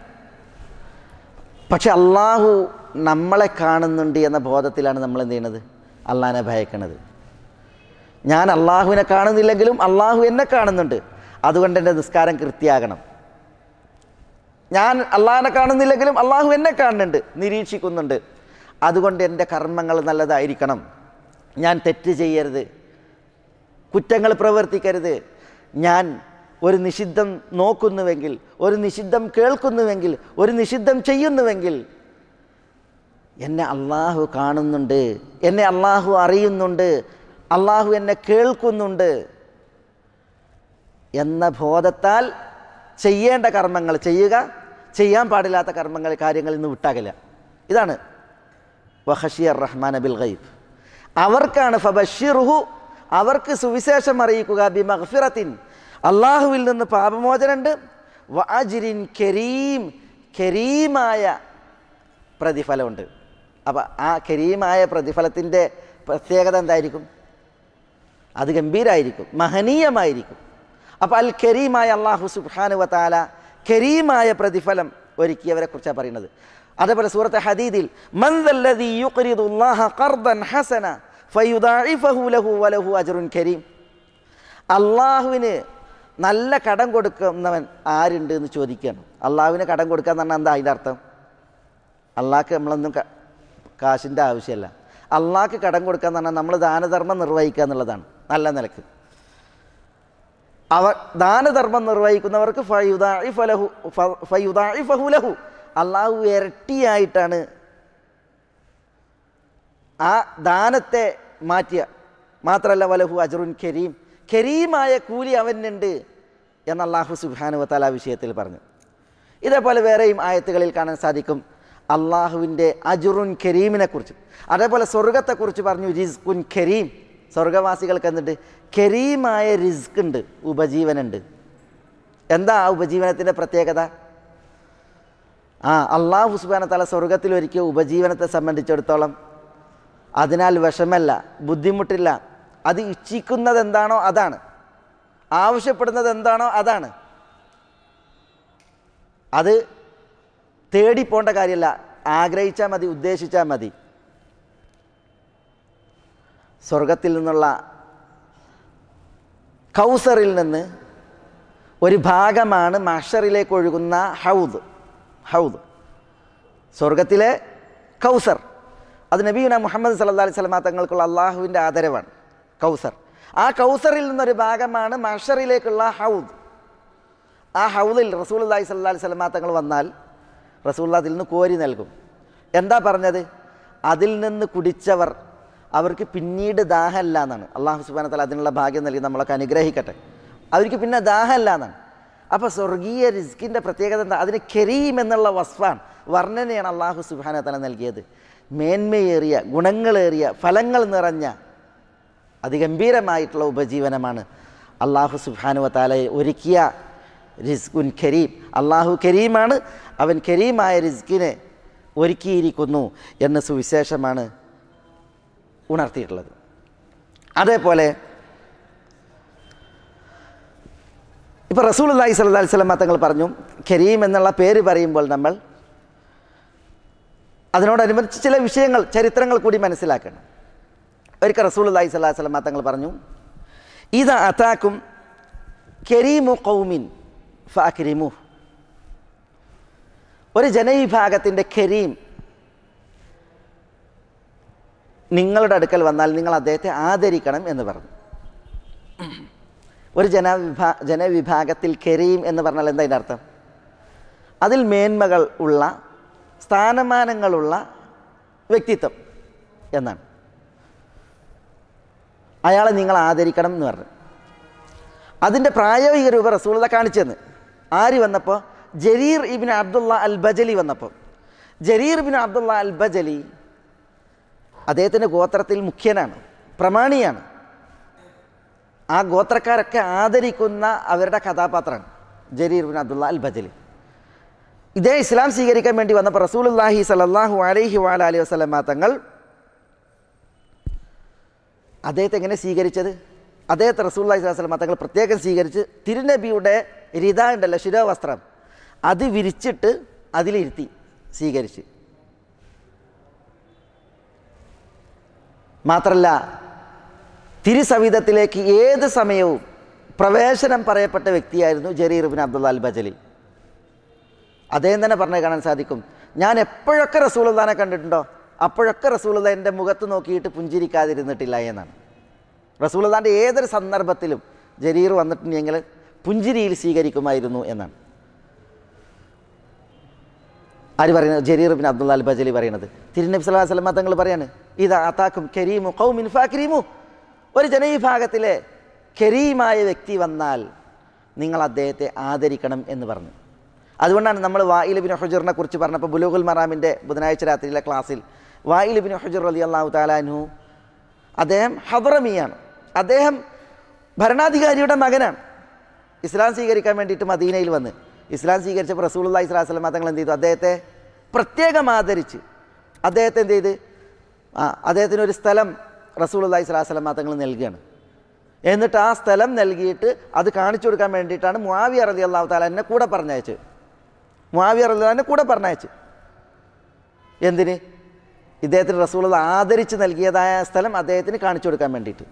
പക്ഷെ അള്ളാഹു നമ്മളെ കാണുന്നുണ്ട് എന്ന ബോധത്തിലാണ് നമ്മൾ എന്ത് ചെയ്യണത്? അള്ളാഹിനെ ഭയക്കണത്. ഞാൻ അള്ളാഹുവിനെ കാണുന്നില്ലെങ്കിലും അള്ളാഹു എന്നെ കാണുന്നുണ്ട്, അതുകൊണ്ട് എൻ്റെ നിസ്കാരം കൃത്യമാകണം. ഞാൻ അള്ളാഹിനെ കാണുന്നില്ലെങ്കിലും അള്ളാഹു എന്നെ കാണുന്നുണ്ട്, നിരീക്ഷിക്കുന്നുണ്ട്, അതുകൊണ്ട് എൻ്റെ കർമ്മങ്ങൾ നല്ലതായിരിക്കണം. ഞാൻ തെറ്റ് ചെയ്യരുത്, കുറ്റങ്ങൾ പ്രവർത്തിക്കരുത്. ഞാൻ ഒരു നിഷിദ്ധം നോക്കുന്നുവെങ്കിൽ, ഒരു നിഷിദ്ധം കേൾക്കുന്നുവെങ്കിൽ, ഒരു നിഷിദ്ധം ചെയ്യുന്നുവെങ്കിൽ എന്നെ അള്ളാഹു കാണുന്നുണ്ട്, എന്നെ അള്ളാഹു അറിയുന്നുണ്ട്, അള്ളാഹു എന്നെ കേൾക്കുന്നുണ്ട് എന്ന ബോധത്താൽ ചെയ്യേണ്ട കർമ്മങ്ങൾ ചെയ്യുക, ചെയ്യാൻ പാടില്ലാത്ത കർമ്മങ്ങൾ കാര്യങ്ങളിൽ നിന്ന് വിട്ടാകില്ല. ഇതാണ് വഖശിയ റഹ്മാന ബിൽ ഗൈബ്. അവർക്കാണ് ഫബശ്ശിർഹു, അവർക്ക് സുവിശേഷം അറിയിക്കുക, ബിമഗ്ഫിറത്തിൻ, അള്ളാഹുവിൽ നിന്ന് പാപമോചനമുണ്ട്, വ അജ്രിൻ കരീം, കരീമായ പ്രതിഫലമുണ്ട്. അപ്പം ആ കരീമായ പ്രതിഫലത്തിൻ്റെ പ്രത്യേകത എന്തായിരിക്കും? അത് ഗംഭീരമായിരിക്കും, മഹനീയമായിരിക്കും. അപ്പോൾ അൽ കരീമായ അള്ളാഹു സുബ്ഹാനഹു വ തആല കരീമായ പ്രതിഫലം ഒരുക്കിയവരെ കുറിച്ചാണ് പറയുന്നത്. അതേപോലെ സൂറത്ത് ഹദീദിൽ മൻ ദല്ലദീ യുഖ്രിദുല്ലാഹ ഖർദൻ ഹസന ഫയുദാഇഫഹു ലഹു വലഹു അജ്റുൻ കരീം. അള്ളാഹുവിന് നല്ല കടം കൊടുക്കുന്നവൻ ആരുണ്ട് എന്ന് ചോദിക്കുകയാണ്. അള്ളാഹുവിന് കടം കൊടുക്കുക എന്ന് പറഞ്ഞാൽ എന്താ അതിൻ്റെ അർത്ഥം? അള്ളാഹ്ക്ക് നമ്മളൊന്നും കാശിൻ്റെ ആവശ്യമല്ല. അള്ളാഹ്ക്ക് കടം കൊടുക്കുക എന്ന് പറഞ്ഞാൽ നമ്മൾ ദാനധർമ്മം നിർവഹിക്കുക എന്നുള്ളതാണ്. നല്ല നിലക്ക് അവർ ദാനധർമ്മം നിർവഹിക്കുന്നവർക്ക് ഫയുദാഇഫ ലഹു ഫയുദാഇഫഹു ലഹു, അള്ളാഹു ഇരട്ടിയായിട്ടാണ് ആ ദാനത്തെ മാറ്റിയ. മാത്രമല്ല വലഹു അജ്റുൻ കരീം, കരീമായ കൂലി അവനുണ്ട് എന്ന് അല്ലാഹു സുബ്ഹാനഹു വ തആല വിഷയത്തിൽ പറഞ്ഞു. ഇതേപോലെ വേറെയും ആയത്തുകളിൽ കാണാൻ സാധിക്കും അള്ളാഹുവിൻ്റെ അജ്റുൻ കരീമിനെ കുറിച്ച്. അതേപോലെ സ്വർഗത്തെക്കുറിച്ച് പറഞ്ഞു റിസ്ഖുൻ കരീം, സ്വർഗവാസികൾക്ക് എന്നിട്ട് കരീമായ റിസ്ക് ഉണ്ട്, ഉപജീവനുണ്ട്. എന്താ ആ ഉപജീവനത്തിൻ്റെ പ്രത്യേകത? ആ അള്ളാഹു സുബ്ഹാനഹു വ തആല സ്വർഗത്തിൽ ഒരുക്കിയ ഉപജീവനത്തെ സംബന്ധിച്ചിടത്തോളം അതിനാൽ വിഷമല്ല, ബുദ്ധിമുട്ടില്ല. അത് ഇച്ഛിക്കുന്നത് എന്താണോ അതാണ്, ആവശ്യപ്പെടുന്നത് എന്താണോ അതാണ്. അത് തേടിപ്പോണ്ട കാര്യമല്ല, ആഗ്രഹിച്ചാൽ മതി, ഉദ്ദേശിച്ചാൽ മതി. സ്വർഗത്തിൽ നിന്നുള്ള കൗസറിൽ നിന്ന് ഒരു ഭാഗമാണ് മഹ്ശറിലേക്ക് ഒഴുകുന്ന ഹൗദ്. ഹൗദ് സ്വർഗത്തിലെ കൗസർ, അത് നബിയുന മുഹമ്മദ് സല്ലല്ലാഹു അലൈഹി വസല്ലം തങ്ങൾക്കുള്ള അള്ളാഹുവിൻ്റെ ആദരവാണ് കൗസർ. ആ കൗസറിൽ നിന്നൊരു ഭാഗമാണ് മഹ്ശറിലേക്കുള്ള ഹൗദ്. ആ ഹൗദിൽ റസൂലുള്ളാഹി സ്വല്ലല്ലാഹു അലൈഹി വസല്ലം തങ്ങൾ വന്നാൽ റസൂലുള്ളാഹി അതിൽ നിന്ന് കോരി നൽകും. എന്താ പറഞ്ഞത്? അതിൽ നിന്ന് കുടിച്ചവർ അവർക്ക് പിന്നീട് ദാഹമല്ല എന്നാണ്. അള്ളാഹു സുബ്ഹാനഹു വ തആല അതിനുള്ള ഭാഗ്യം നൽകി നമ്മളൊക്കെ അനുഗ്രഹിക്കട്ടെ. അവർക്ക് പിന്നെ ദാഹമല്ല എന്നാണ്. അപ്പോൾ സ്വർഗീയ റിസ്കിൻ്റെ പ്രത്യേകത എന്താ? അതിന് കരീം എന്നുള്ള വസ്ഫാണ്, വർണ്ണനയാണ് അള്ളാഹു സുബ്ഹാനഹു വ തആല നൽകിയത്. മേന്മയേറിയ, ഗുണങ്ങളേറിയ, ഫലങ്ങൾ നിറഞ്ഞ അതിഗംഭീരമായിട്ടുള്ള ഉപജീവനമാണ് അള്ളാഹു സുബ്ഹാനഹു വ തആല ഒരുക്കിയ റിസ്കുൻ കരീം. അള്ളാഹു കരീമാണ്, അവൻ കരീമായ റിസ്കിനെ ഒരുക്കിയിരിക്കുന്നു എന്ന സുവിശേഷമാണ് ഉണർത്തിയിട്ടുള്ളത്. അതേപോലെ ഇപ്പോൾ റസൂലുള്ളാഹി സ്വല്ലല്ലാഹി അലൈഹി വസല്ലം തങ്ങൾ പറഞ്ഞു, കരീം എന്നുള്ള പേര് പറയുമ്പോൾ നമ്മൾ അതിനോടനുബന്ധിച്ച് ചില വിഷയങ്ങൾ, ചരിത്രങ്ങൾ കൂടി മനസ്സിലാക്കണം. ഒരിക്കൽ റസൂലുള്ളാഹി സ്വല്ലല്ലാഹി അലൈഹി വസല്ലം തങ്ങൾ പറഞ്ഞു, ഇദാ അതാകും കരീമു ഖൗമിൻ ഫഅക്രിമു. ഒരു ജനവിഭാഗത്തിൻ്റെ കരീം നിങ്ങളുടെ അടുക്കൽ വന്നാൽ നിങ്ങൾ അദ്ദേഹത്തെ ആദരിക്കണം എന്ന് പറഞ്ഞു. ഒരു ജനവിഭാ ജനവിഭാഗത്തിൽ കരീം എന്ന് പറഞ്ഞാൽ എന്താ അതിൻ്റെ അർത്ഥം? അതിൽ മേന്മകൾ ഉള്ള, സ്ഥാനമാനങ്ങളുള്ള വ്യക്തിത്വം എന്നാണ്. അയാളെ നിങ്ങൾ ആദരിക്കണം എന്ന് പറഞ്ഞു. അതിൻ്റെ പ്രായോഗിക രൂപം റസൂലുള്ളാഹി കാണിച്ചെന്ന്. ആര് വന്നപ്പോൾ? ജരീർ ഇബ്നു അബ്ദുള്ള അൽ ബജലി വന്നപ്പോൾ. ജരീർ ഇബ്നു അബ്ദുള്ള അൽ ബജലി അദ്ദേഹത്തിൻ്റെ ഗോത്രത്തിൽ മുഖ്യനാണ്, പ്രമാണിയാണ്. ആ ഗോത്രക്കാരൊക്കെ ആദരിക്കുന്ന അവരുടെ കഥാപാത്രമാണ് ജരീർ ഇബ്നു അബ്ദുള്ള അൽ ബജലി. ഇതേ ഇസ്ലാം സ്വീകരിക്കാൻ വേണ്ടി വന്നപ്പോൾ റസൂലുള്ളാഹി സ്വല്ലല്ലാഹു അലൈഹി വഅലൈഹി വസല്ലം തങ്ങൾ അദ്ദേഹത്തെ എങ്ങനെ സ്വീകരിച്ചത്? അദ്ദേഹത്തെ റസൂലുള്ളാഹി സ്വല്ലല്ലാഹു അലൈഹി വസല്ലം തങ്ങൾ പ്രത്യേകം സ്വീകരിച്ച് തിരുനബിയുടെ രിദാ ഉണ്ടല്ലോ, ശിരോവസ്ത്രം, അത് വിരിച്ചിട്ട് അതിലിരുത്തി സ്വീകരിച്ച്. മാത്രമല്ല തിരുസവിധത്തിലേക്ക് ഏത് സമയവും പ്രവേശനം പറയപ്പെട്ട വ്യക്തിയായിരുന്നു ജരീർ ഇബ്നു അബ്ദുള്ള അൽ ബജലി. അദ്ദേഹം തന്നെ പറഞ്ഞ് കാണാൻ സാധിക്കും, ഞാൻ എപ്പോഴൊക്കെ റസൂലുള്ളാഹിനെ കണ്ടിട്ടുണ്ടോ അപ്പോഴൊക്കെ റസൂലുള്ളാഹി എൻ്റെ മുഖത്ത് നോക്കിയിട്ട് പുഞ്ചിരിക്കാതിരുന്നിട്ടില്ല എന്നാണ്. റസൂലുള്ളാഹിൻ്റെ ഏതൊരു സന്ദർഭത്തിലും ജരീർ വന്നിട്ടുണ്ടെങ്കിൽ പുഞ്ചിരിയിൽ സ്വീകരിക്കുമായിരുന്നു എന്നാണ്. ആര് പറയുന്നത്? ജരീർ ഇബ്നു അബ്ദുള്ള അൽ ബജലി പറയുന്നത്. തിരുനബി സല്ലല്ലാഹു അലൈഹി വസല്ലം തങ്ങൾ പറയാണ്, ഇദാ അതാകും കരീമു ഖൗമിൻ ഫഅക്രിമു. ഒരു ജനവിഭാഗത്തിലെ കരീമായ വ്യക്തി വന്നാൽ നിങ്ങൾ അദ്ദേഹത്തെ ആദരിക്കണം എന്ന് പറഞ്ഞു. അതുകൊണ്ടാണ് നമ്മൾ വായിൽ ഇബ്നു ഹുജറിനെ കുറിച്ച് പറഞ്ഞപ്പോൾ ബുലൂഗുൽ മറാമിൻ്റെ ബുധനാഴ്ച രാത്രിയിലെ ക്ലാസ്സിൽ വായിൽ ഇബ്നു ഹുജർ റളിയല്ലാഹു തആല അൻഹു, അദ്ദേഹം ഹദ്റമിയാണ്, അദ്ദേഹം ഭരണാധികാരിയുടെ മകനാണ്. ഇസ്ലാം സ്വീകരിക്കാൻ വേണ്ടിയിട്ട് മദീനയിൽ വന്ന് ഇസ്ലാം സ്വീകരിച്ചപ്പോൾ റസൂലുള്ളാഹി സ്വല്ലല്ലാഹു അലൈഹി വസല്ലം തങ്ങൾ എന്ത് ചെയ്തു? അദ്ദേഹത്തെ പ്രത്യേകം ആദരിച്ച് അദ്ദേഹത്തെ എന്ത് ചെയ്ത് ആ അദ്ദേഹത്തിനൊരു സ്ഥലം റസൂലുള്ളാഹി സ്വല്ലല്ലാഹു അലൈഹി വസല്ലം തങ്ങൾ നൽകുകയാണ്. എന്നിട്ട് ആ സ്ഥലം നൽകിയിട്ട് അത് കാണിച്ചു കൊടുക്കാൻ വേണ്ടിയിട്ടാണ് മുആവിയ റളിയല്ലാഹു തആല എന്നെ കൂടെ പറഞ്ഞയച്ച് മുആവിയ റളിയല്ലാഹു എന്നെ കൂടെ പറഞ്ഞയച്ച് എന്തിന്? ഇദ്ദേഹത്തിന് റസൂലുള്ളാഹി ആദരിച്ച് നൽകിയതായ സ്ഥലം അദ്ദേഹത്തിന് കാണിച്ചു കൊടുക്കാൻ വേണ്ടിയിട്ട്.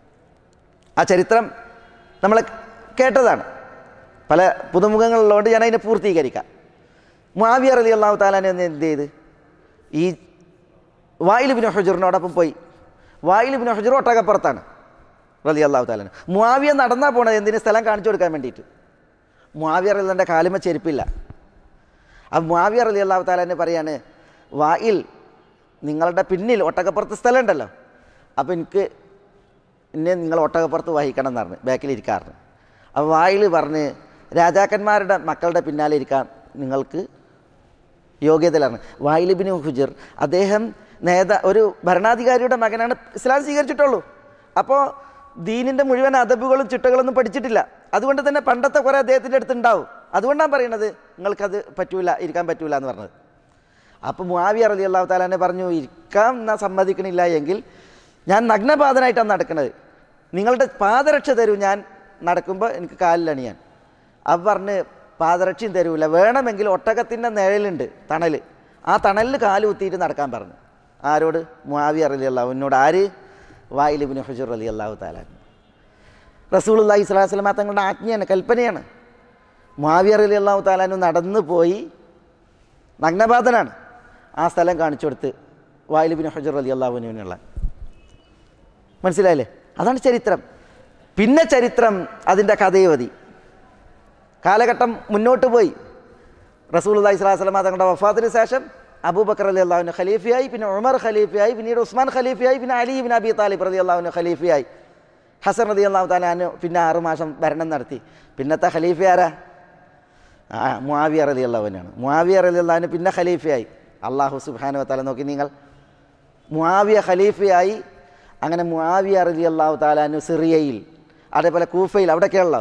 ആ ചരിത്രം നമ്മൾ കേട്ടതാണ്. പല പുതുമുഖങ്ങളുള്ളതുകൊണ്ട് ഞാൻ അതിനെ പൂർത്തീകരിക്കാം. മുആവിയ റളിയല്ലാഹു തആല എന്ത് ചെയ്ത്? ഈ വായിൽ ഇബ്നു ഹുജറിനോടൊപ്പം പോയി. വായിൽ ഇബ്നു ഹുജർ ഒട്ടകപ്പുറത്താണ് റളിയല്ലാഹു തആല. മുആവിയ നടന്നാൽ പോണത് എന്തിന്? സ്ഥലം കാണിച്ചു കൊടുക്കാൻ വേണ്ടിയിട്ട്. മുആവിയ റളിയല്ലാഹുവിൻ്റെ കാലിമ ചെരുപ്പില്ല. അപ്പം മുആവിയ റളിയല്ലാഹു തആല എന്നെ പറയാണ്, വായിൽ നിങ്ങളുടെ പിന്നിൽ ഒട്ടകപ്പുറത്ത് സ്ഥലം ഉണ്ടല്ലോ, അപ്പോൾ എനിക്ക് എന്നെ നിങ്ങൾ ഒട്ടകപ്പുറത്ത് വഹിക്കണം എന്ന് പറഞ്ഞ് ബാക്കിലിരിക്കാറുണ്ട്. അപ്പോൾ വായിൽ പറഞ്ഞ്, രാജാക്കന്മാരുടെ മക്കളുടെ പിന്നാലെ ഇരിക്കാൻ നിങ്ങൾക്ക് യോഗ്യതയിലാണ്. വായിൽ ഇബ്നു ഹുജർ അദ്ദേഹം നേതാ ഒരു ഭരണാധികാരിയുടെ മകനാണ്, ഇസ്ലാം സ്വീകരിച്ചിട്ടുള്ളൂ. അപ്പോൾ ദീനിൻ്റെ മുഴുവൻ അദബുകളും ചിട്ടകളൊന്നും പഠിച്ചിട്ടില്ല. അതുകൊണ്ട് തന്നെ പണ്ടത്തെ കുറേ അദ്ദേഹത്തിൻ്റെ അടുത്ത് ഉണ്ടാവും. അതുകൊണ്ടാണ് പറയണത് നിങ്ങൾക്കത് പറ്റൂല, ഇരിക്കാൻ പറ്റൂല എന്ന് പറഞ്ഞത്. അപ്പോൾ മുആവിയ റളിയല്ലാഹു തആല എന്നെ പറഞ്ഞു, ഇരിക്കാൻ എന്നാ സമ്മതിക്കണില്ല എങ്കിൽ ഞാൻ നഗ്നപാതനായിട്ടാണ് നടക്കുന്നത്, നിങ്ങളുടെ പാദരക്ഷ തരൂ, ഞാൻ നടക്കുമ്പോൾ എനിക്ക് കാലിലണിയാൻ. അപ്പം പറഞ്ഞ് പാദരക്ഷയും തരൂല, വേണമെങ്കിൽ ഒട്ടകത്തിൻ്റെ നിഴലുണ്ട്, തണൽ, ആ തണലിൽ കാല് കുത്തിയിട്ട് നടക്കാൻ പറഞ്ഞു. ആരോട്? മുആവിയ റളിയല്ലാഹു എന്നോട്. ആര്? വായിൽ ഇബ്നു ഹുജർ റളിയല്ലാഹു തആല. റസൂലുള്ളാഹി സ്വല്ലല്ലാഹു അലൈഹി വസല്ലം തങ്ങളുടെ ആജ്ഞയാണ്, കൽപ്പനയാണ്. മുആവിയ റളിയല്ലാഹു തആല നടന്നു പോയി, നഗ്നപാതനാണ്, ആ സ്ഥലം കാണിച്ചു കൊടുത്ത് വായിൽ ഇബ്നു ഹുജർ റളിയല്ലാഹു അൻഹുവിനുള്ള. മനസ്സിലായില്ലേ? അതാണ് ചരിത്രം. പിന്നെ ചരിത്രം അതിൻ്റെ കഥയോതി. കാലഘട്ടം മുന്നോട്ട് പോയി. റസൂലുള്ളാഹി സ്വല്ലല്ലാഹു അലൈഹി വസല്ലം തങ്ങളുടെ വഫാത്തിന് ശേഷം അബൂബക്കർ റളിയല്ലാഹു അൻഹു ഖലീഫയായി, പിന്നെ ഉമർ ഖലീഫയായി, പിന്നീട് ഉസ്മാൻ ഖലീഫയായി, പിന്നെ അലി ഇബ്നു അബി താലിബ് റളിയല്ലാഹു അൻഹു ഖലീഫയായി, ഹസൻ റളിയല്ലാഹു തആല അൻഹു പിന്നെ ആറ് മാസം ഭരണം നടത്തി. പിന്നത്തെ ഖലീഫ ആരാ? മുആവിയ റളിയല്ലാഹു അൻഹു ആണ്. മുആവിയ റളിയല്ലാഹു അൻഹു പിന്നെ ഖലീഫയായി. അള്ളാഹു സുബ്ഹാനഹു വ തആല നോക്കി നിങ്ങൾ, മുആവിയ ഖലീഫയായി. അങ്ങനെ മുആവിയ റളിയല്ലാഹു തആല അൻഹു സിറിയയിൽ, അതേപോലെ കൂഫയിൽ, അവിടെയൊക്കെയുള്ള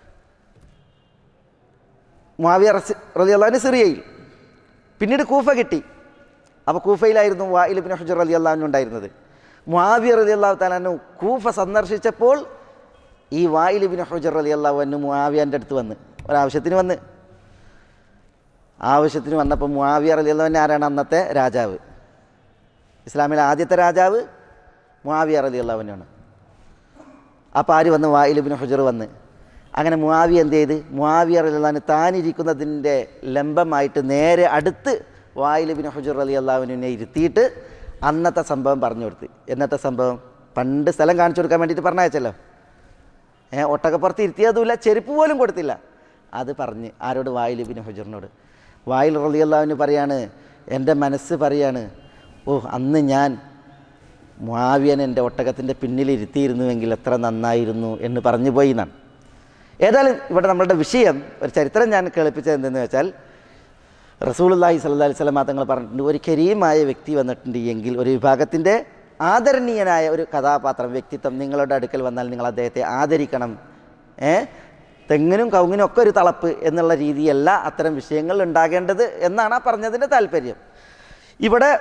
മുആവിയ റളിയല്ലാഹു അൻഹു സിറിയയിൽ, പിന്നീട് കൂഫ കിട്ടി. അപ്പോൾ കൂഫയിലായിരുന്നു വായിൽ ഇബ്നു ഹുജ്ർ റളിയല്ലാഹു അൻഹു ഉണ്ടായിരുന്നത്. മുആവിയ റളിയല്ലാഹു തആല അൻഹു കൂഫ സന്ദർശിച്ചപ്പോൾ ഈ വായിൽ ഇബ്നു ഹുജ്ർ റളിയല്ലാഹു അൻഹു മുആവിയൻ്റെ അടുത്ത് വന്ന് ഒരാവശ്യത്തിന് വന്ന് ആവശ്യത്തിന് വന്നപ്പോൾ മുആവിയ റളിയല്ലാഹു അൻഹു ആരാണ്? അന്നത്തെ രാജാവ്, ഇസ്ലാമിലെ ആദ്യത്തെ രാജാവ് മുആവിയ റളിയല്ലാഹു അൻഹു ആണ്. അപ്പോൾ ആര് വന്ന്? വായിൽ ഇബ്നു ഹുജ്ർ വന്ന്. അങ്ങനെ മുആവിയ എന്ത് ചെയ്ത്? മുആവിയ റളിയല്ലാഹു അൻഹു താനിരിക്കുന്നതിൻ്റെ ലംബമായിട്ട് നേരെ അടുത്ത് വായിൽ ഇബ്നു ഹുജ്ർ റളിയല്ലാഹു അൻഹുവിനെ ഇരുത്തിയിട്ട് അന്നത്തെ സംഭവം പറഞ്ഞു കൊടുത്ത്. എന്നത്തെ സംഭവം? പണ്ട് സ്ഥലം കാണിച്ചു കൊടുക്കാൻ വേണ്ടിയിട്ട് പറഞ്ഞയച്ചല്ലോ, ഏ ഒട്ടകപ്പുറത്ത് ഇരുത്തിയതുമില്ല, ചെരുപ്പ് പോലും കൊടുത്തില്ല. അത് പറഞ്ഞ് ആരോട്? വായിൽ ഇബ്നു ഹുജ്റിനോട്. വായിൽ റളിയല്ലാഹു അൻഹു പറയാണ്, എൻ്റെ മനസ്സ് പറയാണ്, ഓ അന്ന് ഞാൻ മുആവിയനെ എൻ്റെ ഒട്ടകത്തിൻ്റെ പിന്നിലിരുത്തിയിരുന്നുവെങ്കിൽ എത്ര നന്നായിരുന്നു എന്ന് പറഞ്ഞു പോയി എന്നാണ്. ഏതായാലും ഇവിടെ നമ്മളുടെ വിഷയം, ഒരു ചരിത്രം ഞാൻ കേൾപ്പിച്ചത് എന്തെന്ന് വെച്ചാൽ, റസൂലുള്ളാഹി സ്വല്ലല്ലാഹി അലൈഹി വസല്ലം തങ്ങൾ പറഞ്ഞിട്ടുണ്ട്, ഒരു കരീമായ വ്യക്തി വന്നിട്ടുണ്ട് എങ്കിൽ, ഒരു വിഭാഗത്തിൻ്റെ ആദരണീയനായ ഒരു കഥാപാത്രം, വ്യക്തിത്വം നിങ്ങളുടെ അടുക്കൽ വന്നാൽ നിങ്ങൾ അദ്ദേഹത്തെ ആദരിക്കണം. ഏ തെങ്ങിനും കവുങ്ങിനും ഒക്കെ ഒരു തളപ്പ് എന്നുള്ള രീതിയല്ല അത്തരം വിഷയങ്ങൾ ഉണ്ടാകേണ്ടത് എന്നാണ് ആ പറഞ്ഞതിൻ്റെ താല്പര്യം. ഇവിടെ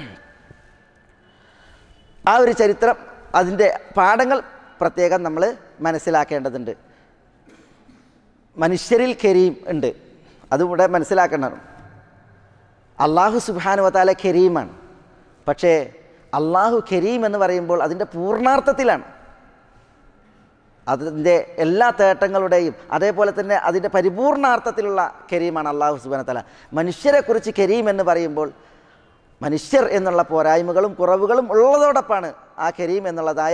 ആ ഒരു ചരിത്രം, അതിൻ്റെ പാഠങ്ങൾ പ്രത്യേകം നമ്മൾ മനസ്സിലാക്കേണ്ടതുണ്ട്. മനുഷ്യരിൽ കരീം ഉണ്ട്, അതുകൂടെ മനസ്സിലാക്കണം. അള്ളാഹു സുബ്ഹാനഹു വ തആല കരീമാണ്. പക്ഷേ അള്ളാഹു കരീം എന്ന് പറയുമ്പോൾ അതിൻ്റെ പൂർണ്ണാർത്ഥത്തിലാണ്. അതിൻ്റെ എല്ലാ തേട്ടങ്ങളുടെയും അതേപോലെ തന്നെ അതിൻ്റെ പരിപൂർണാർത്ഥത്തിലുള്ള കരീമാണ് അള്ളാഹു സുബ്ഹാനഹു വ തആല. മനുഷ്യരെക്കുറിച്ച് കരീം എന്ന് പറയുമ്പോൾ മനുഷ്യർ എന്നുള്ള പോരായ്മകളും കുറവുകളും ഉള്ളതോടൊപ്പമാണ് ആ കരീം എന്നുള്ളതായ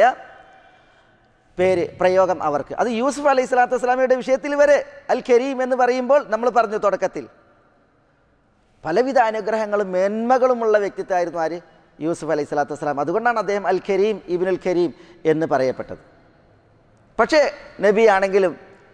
പേര് പ്രയോഗം അവർക്ക്. അത് യൂസുഫ് അലൈഹി സ്വലാത്തു വസ്സലാമയുടെ വിഷയത്തിൽ വരെ അൽ കരീം എന്ന് പറയുമ്പോൾ നമ്മൾ പറഞ്ഞു തുടക്കത്തിൽ പലവിധ അനുഗ്രഹങ്ങളും മേന്മകളുമുള്ള വ്യക്തിത്വമായിരുന്നു ആര്? യൂസുഫ് അലൈഹി സ്വലാത്തു വസ്സലാം. അതുകൊണ്ടാണ് അദ്ദേഹം അൽ കരീം ഇബ്നുൽ കരീം എന്ന് പറയപ്പെട്ടത്. പക്ഷേ നബി ആണെങ്കിലും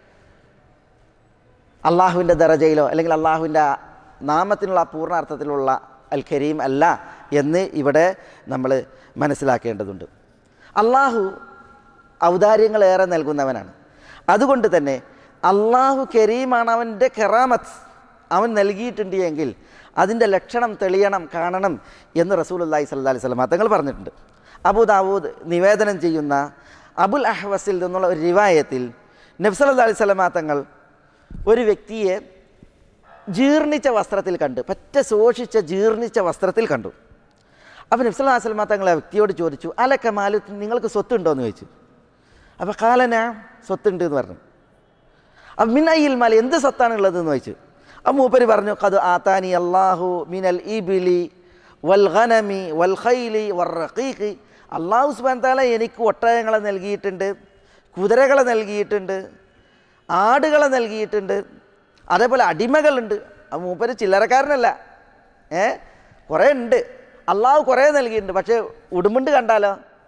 അള്ളാഹുവിൻ്റെ ദറജയിലോ അല്ലെങ്കിൽ അള്ളാഹുവിൻ്റെ നാമത്തിനുള്ള പൂർണ്ണാർത്ഥത്തിലുള്ള അൽ കരീം അല്ല എന്ന് ഇവിടെ നമ്മൾ മനസ്സിലാക്കേണ്ടതുണ്ട്. അള്ളാഹു ഔദാര്യങ്ങളേറെ നൽകുന്നവനാണ്. അതുകൊണ്ട് തന്നെ അള്ളാഹു കരീമാണ്, അവൻ്റെ കറാമത്ത് അവൻ നൽകിയിട്ടുണ്ട് എങ്കിൽ അതിൻ്റെ ലക്ഷണം തെളിയണം, കാണണം എന്ന് റസൂലുള്ളാഹി സ്വല്ലല്ലാഹി അലൈഹി വസല്ലം തങ്ങൾ പറഞ്ഞിട്ടുണ്ട്. അബൂ ദാവൂദ് നിവേദനം ചെയ്യുന്ന അബുൽ അഹ്വസിൽ നിന്നുള്ള ഒരു റിവായത്തിൽ നബി സല്ലല്ലാഹി അലൈഹി വസല്ലം തങ്ങൾ ഒരു വ്യക്തിയെ ജീർണിച്ച വസ്ത്രത്തിൽ കണ്ടു, പറ്റ ശോഷിച്ച ജീർണിച്ച വസ്ത്രത്തിൽ കണ്ടു. അപ്പോൾ നബി സല്ലല്ലാഹി അലൈഹി വസല്ലം തങ്ങൾ ആ വ്യക്തിയോട് ചോദിച്ചു, അലക മാലു, നിങ്ങൾക്ക് സ്വത്തുണ്ടോ എന്ന് ചോദിച്ചു. അപ്പോൾ കാലന, സ്വത്തുണ്ട് എന്ന് പറഞ്ഞു. അപ്പം മിനയിൽ മാൽ, എന്ത് സ്വത്താണുള്ളത് എന്ന് ചോദിച്ചു. അപ്പം മൂപ്പര് പറഞ്ഞു, ഖദ് ആതാനി അല്ലാഹു മിനൽ ഇബിലി വൽ ഗനമി വൽ ഖൈലി വർ റഖീഖി, അള്ളാഹു സുബ്ഹാനഹു വ തആല എനിക്ക് ഒട്ടകങ്ങളെ നൽകിയിട്ടുണ്ട്, കുതിരകളെ നൽകിയിട്ടുണ്ട്, ആടുകളെ നൽകിയിട്ടുണ്ട്, അതേപോലെ അടിമകളുണ്ട്. ആ മൂപ്പര് ചില്ലറക്കാരനല്ല, ഏ കുറേ ഉണ്ട്, അള്ളാഹു കുറേ നൽകിയിട്ടുണ്ട്. പക്ഷേ ഉടുമ്പുണ്ട് കണ്ടാലോ,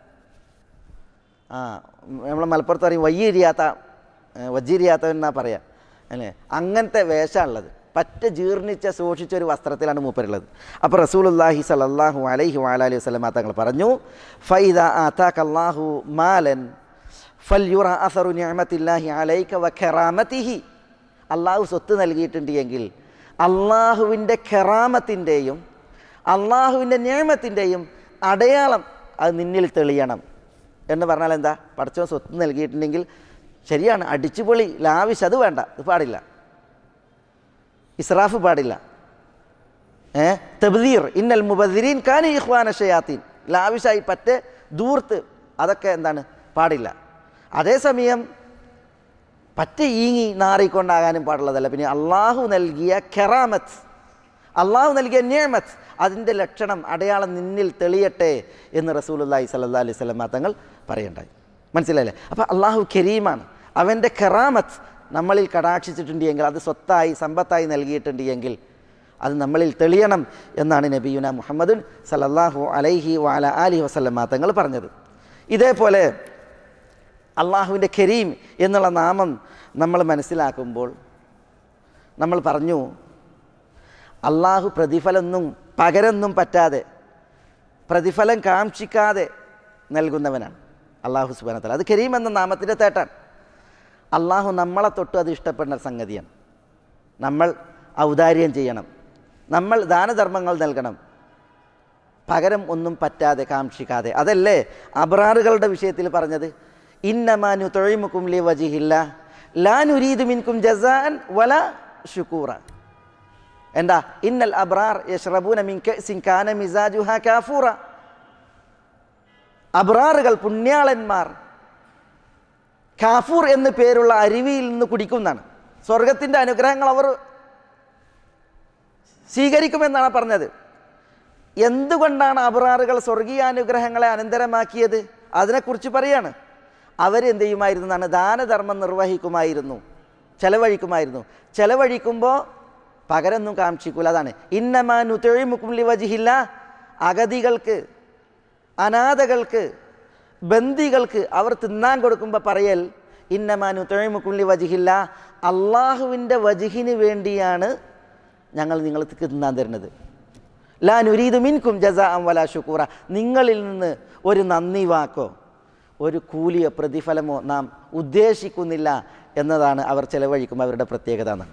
ആ നമ്മളെ മലപ്പുറത്ത് പറയും വയ്യിരിയാത്ത വജ്ജിരിയാത്തവൻ എന്നാ പറയാം അല്ലേ, അങ്ങനത്തെ വേഷമുള്ളത്, പറ്റ ജീർണിച്ച സൂക്ഷിച്ചൊരു വസ്ത്രത്തിലാണ് മൂപ്പരുള്ളത്. അപ്പോൾ റസൂലുള്ളാഹി സ്വല്ലല്ലാഹു അലൈഹി വഅലിഹി വസല്ലം തങ്ങൾ പറഞ്ഞു, ഫൈദാ ആതാക അല്ലാഹു മാലൻ ഫൽയുറ അസറു നിഅമത്തില്ലാഹി അലൈക വ കറാമതിഹി, അള്ളാഹു സ്വത്ത് നൽകിയിട്ടുണ്ട് എങ്കിൽ അള്ളാഹുവിൻ്റെ കറാമത്തിൻ്റെയും അള്ളാഹുവിൻ്റെ നിഅമത്തിൻ്റെയും അടയാളം അത് നിന്നിൽ തെളിയണം എന്ന് പറഞ്ഞാൽ എന്താ? പടച്ചവൻ സ്വത്ത് നൽകിയിട്ടുണ്ടെങ്കിൽ ശരിയാണ്, അടിച്ചുപൊളി ലാവിഷ് അത് വേണ്ട, ഇത് പാടില്ല, ഇസ്രാഫ് പാടില്ല, ഏ തബ്ദീർ, ഇന്നൽ മുബദ്ദിരീൻ കാനു ഇഖ്വാന ശയാത്തീൻ, ലാവിഷായി പറ്റ ദൂർത്ത്, അതൊക്കെ എന്താണ് പാടില്ല. അതേസമയം പറ്റ ഈങ്ങി നാറിക്കൊണ്ടാകാനും പാടുള്ളതല്ല. പിന്നെ അള്ളാഹു നൽകിയ കറാമത്ത്, അള്ളാഹു നൽകിയ നിഅമത്ത്, അതിൻ്റെ ലക്ഷണം അടയാളം നിന്നിൽ തെളിയട്ടെ എന്ന് റസൂലുള്ളാഹി സ്വല്ലല്ലാഹി അലൈഹി വസല്ലം തങ്ങൾ പറയണ്ടായി. മനസ്സിലായില്ലേ? അപ്പോൾ അള്ളാഹു കരീമാണ്, അവൻ്റെ കറാമത്ത് നമ്മളിൽ കടാക്ഷിച്ചിട്ടുണ്ട് എങ്കിൽ, അത് സ്വത്തായി സമ്പത്തായി നൽകിയിട്ടുണ്ട് എങ്കിൽ അത് നമ്മളിൽ തെളിയണം എന്നാണ് നബിയുന മുഹമ്മദുൻ സല്ലല്ലാഹു അലൈഹി വഅല ആലിഹി വസല്ലം തങ്ങൾ പറഞ്ഞത്. ഇതേപോലെ അള്ളാഹുവിൻ്റെ കരീം എന്നുള്ള നാമം നമ്മൾ മനസ്സിലാക്കുമ്പോൾ നമ്മൾ പറഞ്ഞു അള്ളാഹു പ്രതിഫലമൊന്നും പകരൊന്നും പറ്റാതെ പ്രതിഫലം കാക്ഷിക്കാതെ നൽകുന്നവനാണ് അള്ളാഹു സുബ്ഹാനഹു വ തആല. അത് കരീം എന്ന നാമത്തിൻ്റെ തേട്ടാണ്. അള്ളാഹു നമ്മളെ തൊട്ട് അത് ഇഷ്ടപ്പെടുന്ന സംഗതിയാണ്. നമ്മൾ ഔദാര്യം ചെയ്യണം, നമ്മൾ ദാനധർമ്മങ്ങൾ നൽകണം, പകരം ഒന്നും പറ്റാതെ കാക്ഷിക്കാതെ. അതല്ലേ അബ്റാറുകളുടെ വിഷയത്തിൽ പറഞ്ഞത്, ഇന്നമാ നുത്ഇമുകും ലിവജ്ഹില്ലാഹ് ലാ നുരീദു മിൻകും ജസാഅൻ വലാ ശുകൂറ. എന്താ? ഇന്നൽ അബ്റാർ യശ്റബൂന മിൻ കഅസിൻ കാന മിസാജുഹാ കാഫൂറ. അബ്റാറുകൾ, പുണ്യാളന്മാർ, കാഫൂർ എന്ന് പേരുള്ള അരുവിയിൽ നിന്ന് കുടിക്കുന്നതാണ്. സ്വർഗത്തിൻ്റെ അനുഗ്രഹങ്ങൾ അവർ സ്വീകരിക്കുമെന്നാണ് പറഞ്ഞത്. എന്തുകൊണ്ടാണ് അബ്റാറുകൾ സ്വർഗീയാനുഗ്രഹങ്ങളെ അനന്തരമാക്കിയത്? അതിനെക്കുറിച്ച് പറയാണ്. അവരെന്ത് ചെയ്യുമായിരുന്നു എന്നാണ്? ദാനധർമ്മം നിർവഹിക്കുമായിരുന്നു, ചെലവഴിക്കുമായിരുന്നു. ചെലവഴിക്കുമ്പോൾ പകരൊന്നും കാക്ഷിക്കൂല. അതാണ് ഇന്നമാ നുത്ഇമുകും ലിവജ്ഹില്ലാഹ്. അഗതികൾക്ക്, അനാഥകൾക്ക്, ബന്ദികൾക്ക് അവർ തിന്നാൻ കൊടുക്കുമ്പോൾ പറയൽ ഇന്നമാ നുത്ഇമുകും ലിവജ്ഹില്ലാഹ്, അള്ളാഹുവിൻ്റെ വജ്ഹിന് വേണ്ടിയാണ് ഞങ്ങൾ നിങ്ങൾക്ക് തിന്നാൻ തരുന്നത്. ലാ നുരീദു മിൻകും ജസാഅൻ വലാ ശുകൂറ. നിങ്ങളിൽ നിന്ന് ഒരു നന്ദി വാക്കോ ഒരു കൂലിയോ പ്രതിഫലമോ നാം ഉദ്ദേശിക്കുന്നില്ല എന്നതാണ് അവർ ചെലവഴിക്കുമ്പോൾ അവരുടെ പ്രത്യേകത എന്നാണ്.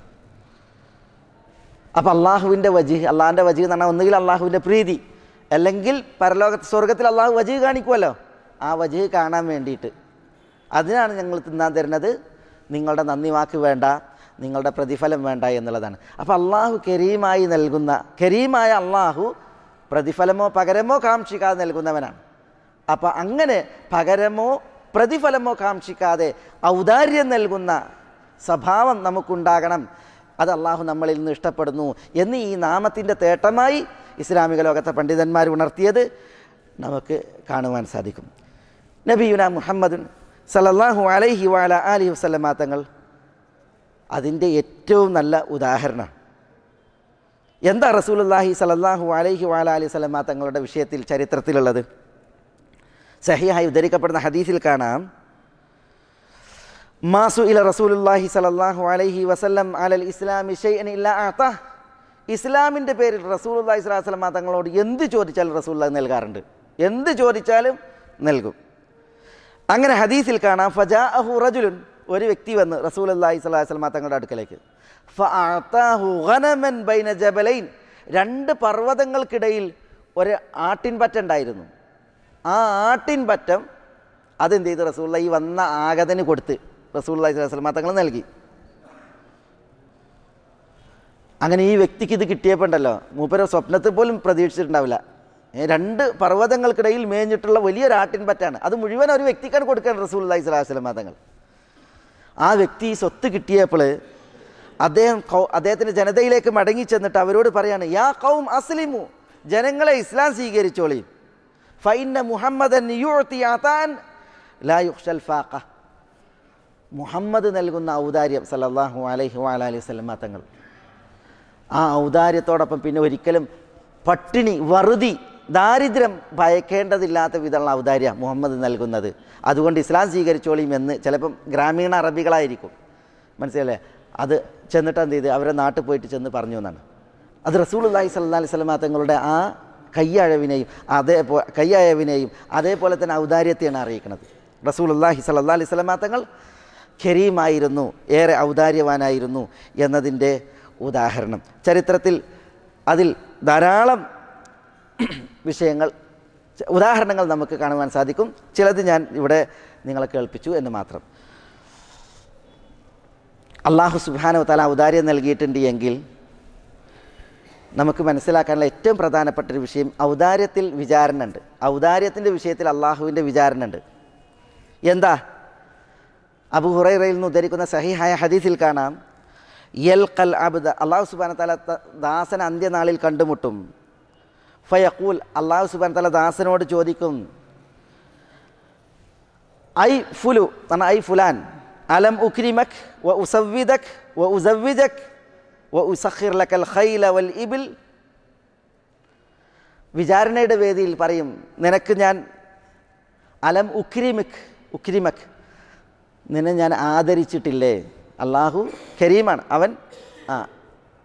അപ്പം അള്ളാഹുവിൻ്റെ വജ്ഹ്, അള്ളാഹിൻ്റെ വജ്ഹ് എന്ന് പറഞ്ഞാൽ ഒന്നുകിൽ അള്ളാഹുവിൻ്റെ പ്രീതി, അല്ലെങ്കിൽ പരലോകത്ത് സ്വർഗത്തിൽ അള്ളാഹു വജ്ഹ് കാണിക്കുമല്ലോ, ആ വജ്ഹ് കാണാൻ വേണ്ടിയിട്ട് അതിനാണ് ഞങ്ങൾ തിന്നാൻ തരുന്നത്. നിങ്ങളുടെ നന്ദി വാക്ക് വേണ്ട, നിങ്ങളുടെ പ്രതിഫലം വേണ്ട എന്നുള്ളതാണ്. അപ്പോൾ അള്ളാഹു കരീമായി നൽകുന്ന, കരീമായ അള്ളാഹു പ്രതിഫലമോ പകരമോ കാക്ഷിക്കാതെ നൽകുന്നവനാണ്. അപ്പോൾ അങ്ങനെ പകരമോ പ്രതിഫലമോ കാക്ഷിക്കാതെ ഔദാര്യം നൽകുന്ന സ്വഭാവം നമുക്കുണ്ടാകണം. അത് അള്ളാഹു നമ്മളിൽ നിന്ന് ഇഷ്ടപ്പെടുന്നു എന്ന് ഈ നാമത്തിൻ്റെ തേട്ടമായി ഇസ്ലാമിക ലോകത്തെ പണ്ഡിതന്മാർ ഉണർത്തിയത് നമുക്ക് കാണുവാൻ സാധിക്കും. നബിയുന മുഹമ്മദ് സല്ലല്ലാഹു അലൈഹി വഅല ആലിഹി വസല്ലമ തങ്ങൾ അതിൻ്റെ ഏറ്റവും നല്ല ഉദാഹരണം. എന്താ റസൂലുള്ളാഹി സല്ലല്ലാഹു അലൈഹി വഅല ആലിഹി വസല്ലമ തങ്ങളുടെ വിഷയത്തിൽ ചരിത്രത്തിലുള്ളത്? സഹിഹായി ഉദ്ധരിക്കപ്പെടുന്ന ഹദീസിൽ കാണാം, മാസു ഇല റസൂലുള്ളാഹി സല്ലല്ലാഹു അലൈഹി വസല്ലം അലൽ ഇസ്ലാമി ഷൈഅൻ ഇല്ലാ അഅതാഹ്. ഇസ്ലാമിൻ്റെ പേരിൽ റസൂലുള്ളാഹി സ്വല്ലല്ലാഹു അലൈഹി വസല്ലം തങ്ങളോട് എന്ത് ചോദിച്ചാലും റസൂലുള്ളാഹി നൽകാറുണ്ട്, എന്ത് ചോദിച്ചാലും നൽകും. അങ്ങനെ ഹദീസിൽ കാണാം, ഫജാഅഹു റജുലുൻ, ഒരു വ്യക്തി വന്ന് റസൂലുള്ളാഹി സ്വല്ലല്ലാഹു അലൈഹി വസല്ലം തങ്ങളുടെ അടുക്കലേക്ക്, ഫഅഅതാഹു ഗനമൻ ബൈന ജബലൈൻ, രണ്ട് പർവ്വതങ്ങൾക്കിടയിൽ ഒരു ആട്ടിൻപറ്റുണ്ടായിരുന്നു. ആ ആട്ടിൻപറ്റം അതെന്ത് ചെയ്ത് റസൂലുള്ളാഹി വന്ന ആഗതന് കൊടുത്ത് റസൂലുള്ളാഹി സ്വല്ലല്ലാഹു അലൈഹി വസല്ലം തങ്ങൾ നൽകി. അങ്ങനെ ഈ വ്യക്തിക്ക് ഇത് കിട്ടിയപ്പോൾ ഉണ്ടല്ലോ, മൂപ്പര് സ്വപ്നത്തിൽ പോലും പ്രതീക്ഷിച്ചിട്ടുണ്ടാവില്ല. രണ്ട് പർവ്വതങ്ങൾക്കിടയിൽ മേഞ്ഞിട്ടുള്ള വലിയൊരു ആട്ടിൻപറ്റാണ്, അത് മുഴുവൻ ഒരു വ്യക്തിക്കാണ് കൊടുക്കാൻ റസൂലുള്ളാഹി സ്വല്ലല്ലാഹു അലൈഹി വസല്ലം തങ്ങൾ. ആ വ്യക്തി സ്വത്ത് കിട്ടിയപ്പോൾ അദ്ദേഹം അദ്ദേഹത്തിൻ്റെ ജനതയിലേക്ക് മടങ്ങി ചെന്നിട്ട് അവരോട് പറയാണ്, യാ ഖൗം അസ്ലിമു, ജനങ്ങളെ ഇസ്ലാം സ്വീകരിച്ചോളി, ഫഇന്ന മുഹമ്മദൻ യുഅതി അതാൻ ലാ യുഖ്ശൽ ഫാഖ. മുഹമ്മദ് നൽകുന്ന ഔദാര്യം സല്ലല്ലാഹു അലൈഹി വഅലൈഹി വസല്ലം തങ്ങൾ, ആ ഔദാര്യത്തോടൊപ്പം പിന്നെ ഒരിക്കലും പട്ടിണി, വറുതി, ദാരിദ്ര്യം ഭയക്കേണ്ടതില്ലാത്ത വിധമുള്ള ഔദാര്യ മുഹമ്മദ് നൽകുന്നത്. അതുകൊണ്ട് ഇസ്ലാം സ്വീകരിച്ചോളിയും എന്ന് ചിലപ്പം ഗ്രാമീണ അറബികളായിരിക്കും, മനസ്സിലല്ലേ, അത് ചെന്നിട്ട് എന്ത് ചെയ്ത് അവരെ നാട്ടിൽ പോയിട്ട് ചെന്ന് പറഞ്ഞു എന്നാണ്. അത് റസൂലുള്ളാഹി സ്വല്ലല്ലാഹു അലൈഹി വസല്ലം തങ്ങളുടെ ആ കയ്യഴവിനെയും അതേപോ കയ്യയവിനെയും അതേപോലെ തന്നെ ഔദാര്യത്തെയാണ് അറിയിക്കുന്നത്. റസൂലുള്ളാഹി സ്വല്ലല്ലാഹു അലൈഹി വസല്ലം തങ്ങൾ കരീമായിരുന്നു, ഏറെ ഔദാര്യവാനായിരുന്നു എന്നതിൻ്റെ ഉദാഹരണം ചരിത്രത്തിൽ അതിൽ ധാരാളം വിഷയങ്ങൾ, ഉദാഹരണങ്ങൾ നമുക്ക് കാണുവാൻ സാധിക്കും. ചിലത് ഞാൻ ഇവിടെ നിങ്ങളെ കേൾപ്പിച്ചു എന്ന് മാത്രം. അല്ലാഹു സുബ്ഹാനഹു വ തആല ഔദാര്യം നൽകിയിട്ടുണ്ട് എങ്കിൽ നമുക്ക് മനസ്സിലാക്കാനുള്ള ഏറ്റവും പ്രധാനപ്പെട്ട ഒരു വിഷയം, ഔദാര്യത്തിൽ വിചാരണ ഉണ്ട്. ഔദാര്യത്തിൻ്റെ വിഷയത്തിൽ അള്ളാഹുവിൻ്റെ വിചാരണ ഉണ്ട്. എന്താ? അബൂ ഹുറൈറയിൽ നിന്ന് ഉദ്ധരിക്കുന്ന സഹീഹായ ഹദീസിൽ കാണാം, യൽഖൽ അബ്ദ, അള്ളാഹു സുബ്ഹാനഹു വ തആല ദാസൻ അന്ത്യനാളിൽ കണ്ടുമുട്ടും. ഫയഖൂൽ, അള്ളാഹു സുബ്ഹാനഹു വ തആല ദാസനോട് ചോദിക്കും, ഐ ഫുലു, ഐ ഫുലാൻ, അലം ഉക്രിമക് വ ഉസവ്വിദക് വ ഉസവ്വിജക് വ ഉസഖിർ ലക്കൽ ഖൈല വൽ ഇബിൽ. വിചാരണയുടെ വേദിയിൽ പറയും, നിനക്ക് ഞാൻ അലം ഉക്രിമിക് ഉക്രിമക് നിന്നെ ഞാൻ ആദരിച്ചിട്ടില്ലേ? അള്ളാഹു കരീമാണ്, അവൻ ആ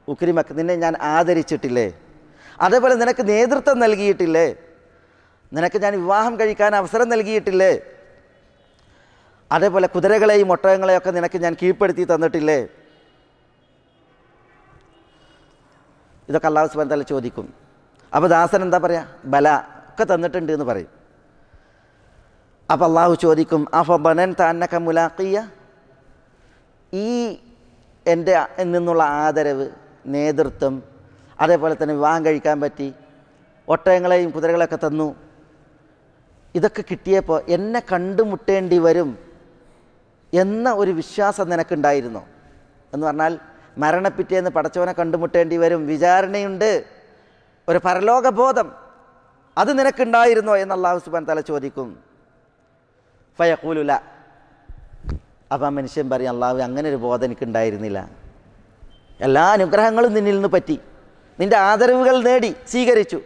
ഉക്രിമക്ക്, നിന്നെ ഞാൻ ആദരിച്ചിട്ടില്ലേ? അതേപോലെ നിനക്ക് നേതൃത്വം നൽകിയിട്ടില്ലേ? നിനക്ക് ഞാൻ വിവാഹം കഴിക്കാൻ അവസരം നൽകിയിട്ടില്ലേ? അതേപോലെ കുതിരകളെയും ഒട്ടകങ്ങളെയും ഒക്കെ നിനക്ക് ഞാൻ കീഴ്പ്പെടുത്തി തന്നിട്ടില്ലേ? ഇതൊക്കെ അല്ലാഹു സുബ്ഹാനഹു വ തആല ചോദിക്കും. അപ്പോൾ ദാസൻ എന്താ പറയുക? ബല, ഒക്കെ തന്നിട്ടുണ്ട് എന്ന് പറയും. അപ്പോൾ അള്ളാഹു ചോദിക്കും, അഫ ബനൻത അന്നക മുലാഖിയ, ഈ എൻ്റെ നിന്നുള്ള ആദരവ്, നേതൃത്വം, അതേപോലെ തന്നെ വിവാഹം കഴിക്കാൻ പറ്റി, ഒട്ടകങ്ങളെയും കുതിരകളെയൊക്കെ തന്നു, ഇതൊക്കെ കിട്ടിയപ്പോൾ എന്നെ കണ്ടുമുട്ടേണ്ടി വരും എന്ന ഒരു വിശ്വാസം നിനക്കുണ്ടായിരുന്നോ? എന്ന് പറഞ്ഞാൽ മരണപ്പിറ്റേന്ന് പടച്ചവനെ കണ്ടുമുട്ടേണ്ടി വരും, വിചാരണയുണ്ട്, ഒരു പരലോകബോധം, അത് നിനക്കുണ്ടായിരുന്നോ എന്ന് അല്ലാഹു സുബ്ഹാനഹു വ തആല ചോദിക്കും. ഫയഖൂലു ല, അപ്പം ആ മനുഷ്യൻ പറയും, അല്ലാഹു അങ്ങനെ ഒരു ബോധം എനിക്കുണ്ടായിരുന്നില്ല, എല്ലാ അനുഗ്രഹങ്ങളും നിന്നിൽ നിന്ന് പറ്റി, നിൻ്റെ ആദരവുകൾ നേടി സ്വീകരിച്ചു,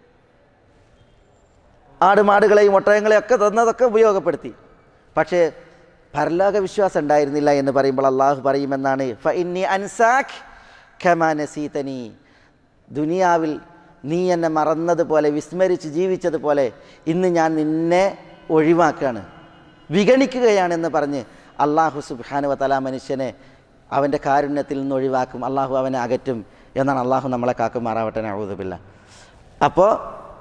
ആടുമാടുകളെയും ഒട്ടകങ്ങളെയും ഒക്കെ തന്നതൊക്കെ ഉപയോഗപ്പെടുത്തി, പക്ഷേ പരലോക വിശ്വാസം ഉണ്ടായിരുന്നില്ല എന്ന് പറയുമ്പോൾ അള്ളാഹു പറയുമെന്നാണ്, ഫ ഇന്നി അൻസാഖ് കമാ നസീതനി, ദുനിയാവിൽ നീ എന്നെ മറന്നതുപോലെ, വിസ്മരിച്ച് ജീവിച്ചതുപോലെ ഇന്ന് ഞാൻ നിന്നെ ഒഴിവാക്കുകയാണ്, വിഗണിക്കുകയാണെന്ന് പറഞ്ഞ് അള്ളാഹു സുബ്ഹാനഹു വ തആല മനുഷ്യനെ അവൻ്റെ കാരുണ്യത്തിൽ നിന്ന് ഒഴിവാക്കും, അള്ളാഹു അവനെ അകറ്റും എന്നാണ്. അള്ളാഹു നമ്മളെ കാക്കുമാറാവട്ടെ, നഊദു ബില്ലാഹ്. അപ്പോൾ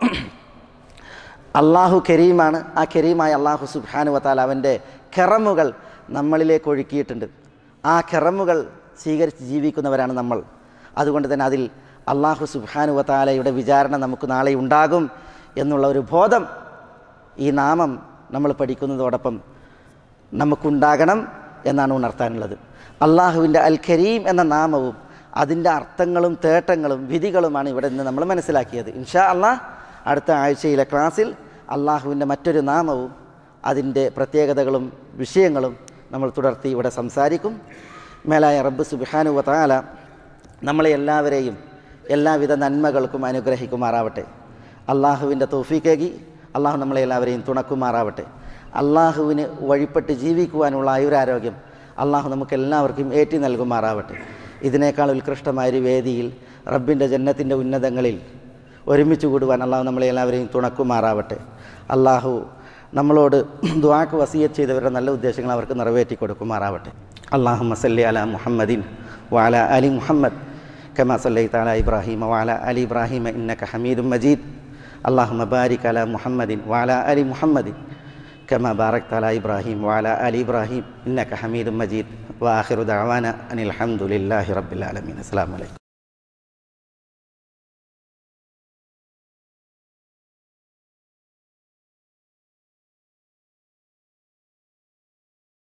അള്ളാഹു കരീമാണ്. ആ കരീമായ അള്ളാഹു സുബ്ഹാനഹു വ തആല അവൻ്റെ കറമുകൾ നമ്മളിലേക്ക് ഒഴുക്കിയിട്ടുണ്ട്. ആ കറമുകൾ സ്വീകരിച്ച് ജീവിക്കുന്നവരാണ് നമ്മൾ. അതുകൊണ്ട് തന്നെ അതിൽ അള്ളാഹു സുബ്ഹാനഹു വ തആലയുടെ വിചാരണ നമുക്ക് നാളെ ഉണ്ടാകും എന്നുള്ള ഒരു ബോധം ഈ നാമം നമ്മൾ പഠിക്കുന്നതോടൊപ്പം നമുക്കുണ്ടാകണം എന്നാണ് ഉണർത്താനുള്ളത്. അള്ളാഹുവിൻ്റെ അൽ കരീം എന്ന നാമവും അതിൻ്റെ അർത്ഥങ്ങളും തേട്ടങ്ങളും വിധികളുമാണ് ഇവിടെ നിന്ന് നമ്മൾ മനസ്സിലാക്കിയത്. ഇൻഷാ അള്ളാഹ് അടുത്ത ആഴ്ചയിലെ ക്ലാസ്സിൽ അള്ളാഹുവിൻ്റെ മറ്റൊരു നാമവും അതിൻ്റെ പ്രത്യേകതകളും വിഷയങ്ങളും നമ്മൾ തുടർത്തി ഇവിടെ സംസാരിക്കും. മേലായ റബ്ബ് സുബ്ഹാനഹു വ തആല നമ്മളെ എല്ലാവരെയും എല്ലാവിധ നന്മകൾക്കും അനുഗ്രഹിക്കുമാറാവട്ടെ. അള്ളാഹുവിൻ്റെ തൗഫീഖേകി അള്ളാഹു നമ്മളെ എല്ലാവരെയും തുണക്കുമാറാവട്ടെ. അള്ളാഹുവിന് വഴിപ്പെട്ട് ജീവിക്കുവാനുള്ള ആയുരാരോഗ്യം അള്ളാഹു നമുക്കെല്ലാവർക്കും ഏറ്റി നൽകുമാറാവട്ടെ. ഇതിനേക്കാൾ ഉത്കൃഷ്ടമായൊരു വേദിയിൽ റബ്ബിൻ്റെ ജന്നത്തിൻ്റെ ഉന്നതങ്ങളിൽ ഒരുമിച്ച് കൂടുവാൻ അള്ളാഹു നമ്മളെ എല്ലാവരെയും തുണക്കുമാറാവട്ടെ. അള്ളാഹു നമ്മളോട് ദുആക്ക് വസിയത്ത് ചെയ്തവരുടെ നല്ല ഉദ്ദേശങ്ങൾ അവർക്ക് നിറവേറ്റി കൊടുക്കുമാറാവട്ടെ. അല്ലാഹുമ്മ സല്ലി അലാ മുഹമ്മദിൻ വഅലാ അലി മുഹമ്മദ് കമാ സല്ലൈത അലാ ഇബ്രാഹീമ വഅലാ അലി ഇബ്രാഹീമ ഇന്നക ഹമീദും മജീദ്. അല്ലാഹുമ്മ ബാരിക് അലാ മുഹമ്മദിൻ വഅലാ അലി മുഹമ്മദിൻ കമാ ബാറക്ത അലാ ഇബ്രാഹീം വഅലാ അലി ഇബ്രാഹീം ഇന്നക ഹമീദും മജീദ്. വആഖിറു ദഅവാന അനിൽ ഹംദുലില്ലാഹി റബ്ബിൽ ആലമീൻ. അസ്സലാമു അലൈക്കും.